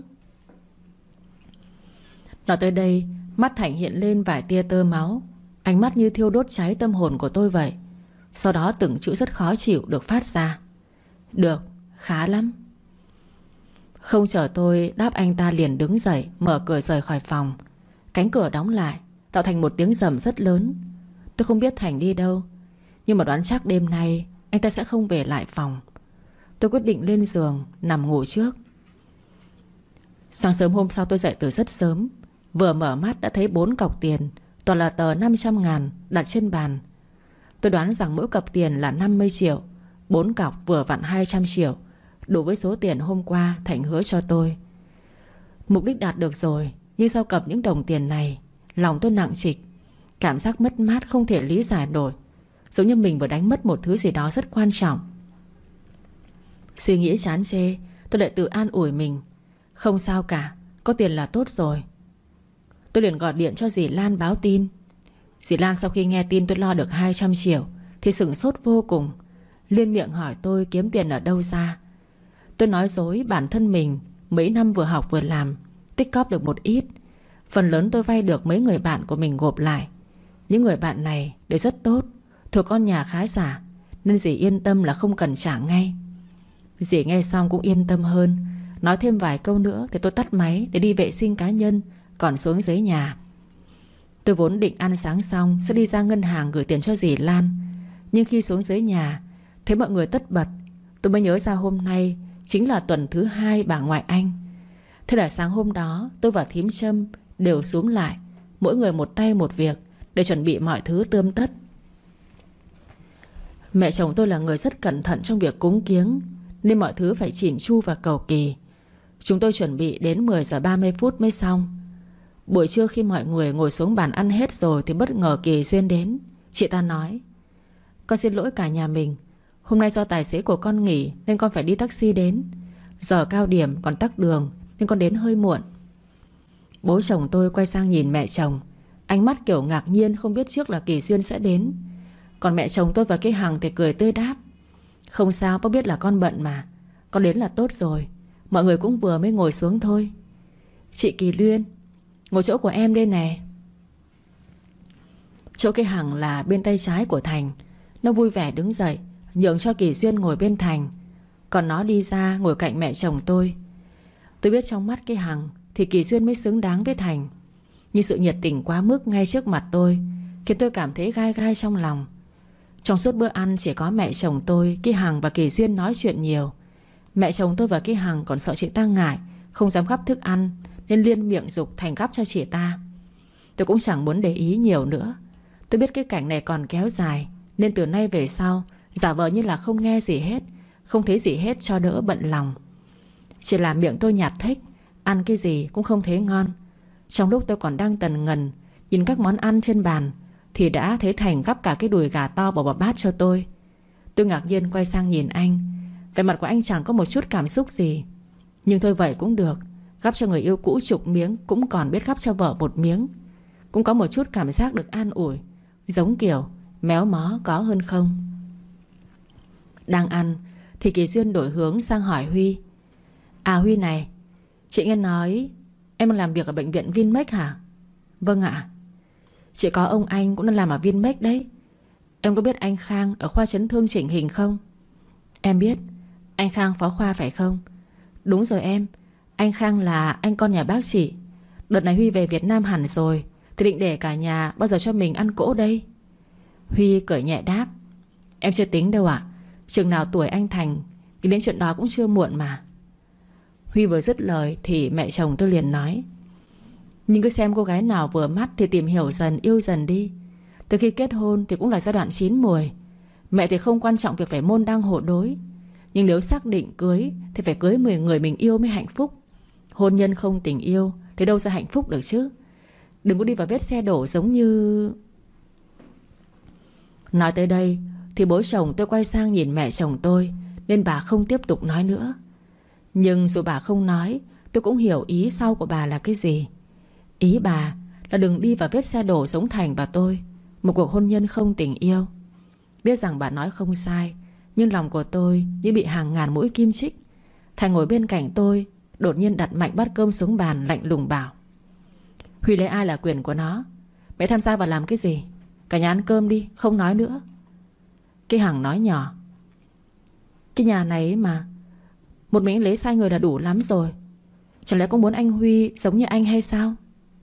Nói tới đây, mắt Thành hiện lên vài tia tơ máu, ánh mắt như thiêu đốt cháy tâm hồn của tôi vậy. Sau đó từng chữ rất khó chịu được phát ra. Được, khá lắm. Không chờ tôi đáp, anh ta liền đứng dậy, mở cửa rời khỏi phòng. Cánh cửa đóng lại, tạo thành một tiếng rầm rất lớn. Tôi không biết Thành đi đâu, nhưng mà đoán chắc đêm nay anh ta sẽ không về lại phòng. Tôi quyết định lên giường nằm ngủ trước. Sáng sớm hôm sau tôi dậy từ rất sớm. Vừa mở mắt đã thấy 4 cọc tiền, toàn là tờ 500.000 đặt trên bàn. Tôi đoán rằng mỗi cọc tiền là 50 triệu. 4 cọc vừa vặn 200 triệu, đủ với số tiền hôm qua Thành hứa cho tôi. Mục đích đạt được rồi, nhưng sau cầm những đồng tiền này, lòng tôi nặng trịch. Cảm giác mất mát không thể lý giải nổi, giống như mình vừa đánh mất một thứ gì đó rất quan trọng. Suy nghĩ chán chê, tôi lại tự an ủi mình, không sao cả, có tiền là tốt rồi. Tôi liền gọi điện cho dì Lan báo tin. Dì Lan sau khi nghe tin tôi lo được 200 triệu thì sửng sốt vô cùng, liên miệng hỏi tôi kiếm tiền ở đâu ra. Tôi nói dối bản thân mình mấy năm vừa học vừa làm, tích cóp được một ít. Phần lớn tôi vay được mấy người bạn của mình gộp lại. Những người bạn này đều rất tốt, thuộc con nhà khá giả, nên dì yên tâm là không cần trả ngay. Dì nghe xong cũng yên tâm hơn. Nói thêm vài câu nữa thì tôi tắt máy để đi vệ sinh cá nhân, còn xuống dưới nhà. Tôi vốn định ăn sáng xong sẽ đi ra ngân hàng gửi tiền cho dì Lan, nhưng khi xuống dưới nhà thấy mọi người tất bật, tôi mới nhớ ra hôm nay chính là tuần thứ 2 bà ngoại anh. Thế là sáng hôm đó tôi và thím Trâm đều xúm lại, mỗi người một tay một việc, để chuẩn bị mọi thứ tươm tất. Mẹ chồng tôi là người rất cẩn thận trong việc cúng kiếng, nên mọi thứ phải chỉn chu và cầu kỳ. Chúng tôi chuẩn bị đến 10 giờ 30 phút mới xong. Buổi trưa khi mọi người ngồi xuống bàn ăn hết rồi thì bất ngờ Kỳ Duyên đến. Chị ta nói, con xin lỗi cả nhà mình, hôm nay do tài xế của con nghỉ nên con phải đi taxi đến. Giờ cao điểm còn tắc đường nên con đến hơi muộn. Bố chồng tôi quay sang nhìn mẹ chồng, ánh mắt kiểu ngạc nhiên, không biết trước là Kỳ Duyên sẽ đến. Còn mẹ chồng tôi và cái Hằng thì cười tươi đáp, không sao, bác biết là con bận mà, con đến là tốt rồi. Mọi người cũng vừa mới ngồi xuống thôi. Chị Kỳ Luyên, ngồi chỗ của em đây nè. Chỗ cái Hằng là bên tay trái của Thành. Nó vui vẻ đứng dậy nhường cho Kỳ Duyên ngồi bên Thành, còn nó đi ra ngồi cạnh mẹ chồng tôi. Tôi biết trong mắt cái Hằng thì Kỳ Duyên mới xứng đáng với Thành, nhưng sự nhiệt tình quá mức ngay trước mặt tôi khiến tôi cảm thấy gai gai trong lòng. Trong suốt bữa ăn chỉ có mẹ chồng tôi, cái Hằng và Kỳ Duyên nói chuyện nhiều. Mẹ chồng tôi và cái Hằng còn sợ chị ta ngại, không dám gắp thức ăn, nên liên miệng giục Thành gắp cho chị ta. Tôi cũng chẳng muốn để ý nhiều nữa. Tôi biết cái cảnh này còn kéo dài, nên từ nay về sau giả vờ như là không nghe gì hết, không thấy gì hết cho đỡ bận lòng. Chỉ là miệng tôi nhạt thếch, ăn cái gì cũng không thấy ngon. Trong lúc tôi còn đang tần ngần nhìn các món ăn trên bàn thì đã thấy Thành gắp cả cái đùi gà to bỏ vào bát cho tôi. Tôi ngạc nhiên quay sang nhìn anh. Vẻ mặt của anh chẳng có một chút cảm xúc gì. Nhưng thôi vậy cũng được, gắp cho người yêu cũ chục miếng cũng còn biết gắp cho vợ một miếng. Cũng có một chút cảm giác được an ủi, giống kiểu méo mó có hơn không. Đang ăn thì Kỳ Duyên đổi hướng sang hỏi Huy, à Huy này, Chị nghe nói em đang làm việc ở bệnh viện Vinmec hả? Vâng ạ. Chị có ông anh cũng đang làm ở Vinmec đấy. Em có biết anh Khang ở khoa chấn thương chỉnh hình không? Em biết. Anh Khang phó khoa phải không? Đúng rồi em. Anh Khang là anh con nhà bác chị. Đợt này Huy về Việt Nam hẳn rồi thì định để cả nhà bao giờ cho mình ăn cỗ đây? Huy cười nhẹ đáp: Em chưa tính đâu ạ. Chừng nào tuổi anh Thành thì đến chuyện đó cũng chưa muộn mà. Huy vừa dứt lời thì mẹ chồng tôi liền nói: Nhưng cứ xem cô gái nào vừa mắt thì tìm hiểu dần, yêu dần đi. Từ khi kết hôn thì cũng là giai đoạn chín muồi. Mẹ thì không quan trọng việc phải môn đăng hộ đối, nhưng nếu xác định cưới thì phải cưới 10 người mình yêu mới hạnh phúc. Hôn nhân không tình yêu thì đâu ra hạnh phúc được chứ. Đừng có đi vào vết xe đổ giống như... Nói tới đây thì bố chồng tôi quay sang nhìn mẹ chồng tôi, nên bà không tiếp tục nói nữa. Nhưng dù bà không nói, tôi cũng hiểu ý sau của bà là cái gì. Ý bà là đừng đi vào vết xe đổ giống Thành và tôi, một cuộc hôn nhân không tình yêu. Biết rằng bà nói không sai, nhưng lòng của tôi như bị hàng ngàn mũi kim chích. Thành ngồi bên cạnh tôi đột nhiên đặt mạnh bát cơm xuống bàn, lạnh lùng bảo: Huy lấy ai là quyền của nó. Mẹ tham gia vào làm cái gì? Cả nhà ăn cơm đi, không nói nữa. Cái Hằng nói nhỏ: Cái nhà này mà một mình anh lấy sai người là đủ lắm rồi. Chẳng lẽ con muốn anh Huy giống như anh hay sao?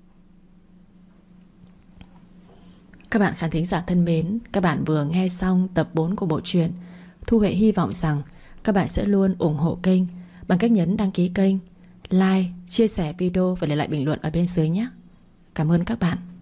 Các bạn khán thính giả thân mến, các bạn vừa nghe xong tập 4 của bộ truyện. Thu Huệ hy vọng rằng các bạn sẽ luôn ủng hộ kênh bằng cách nhấn đăng ký kênh, like, chia sẻ video và để lại bình luận ở bên dưới nhé. Cảm ơn các bạn.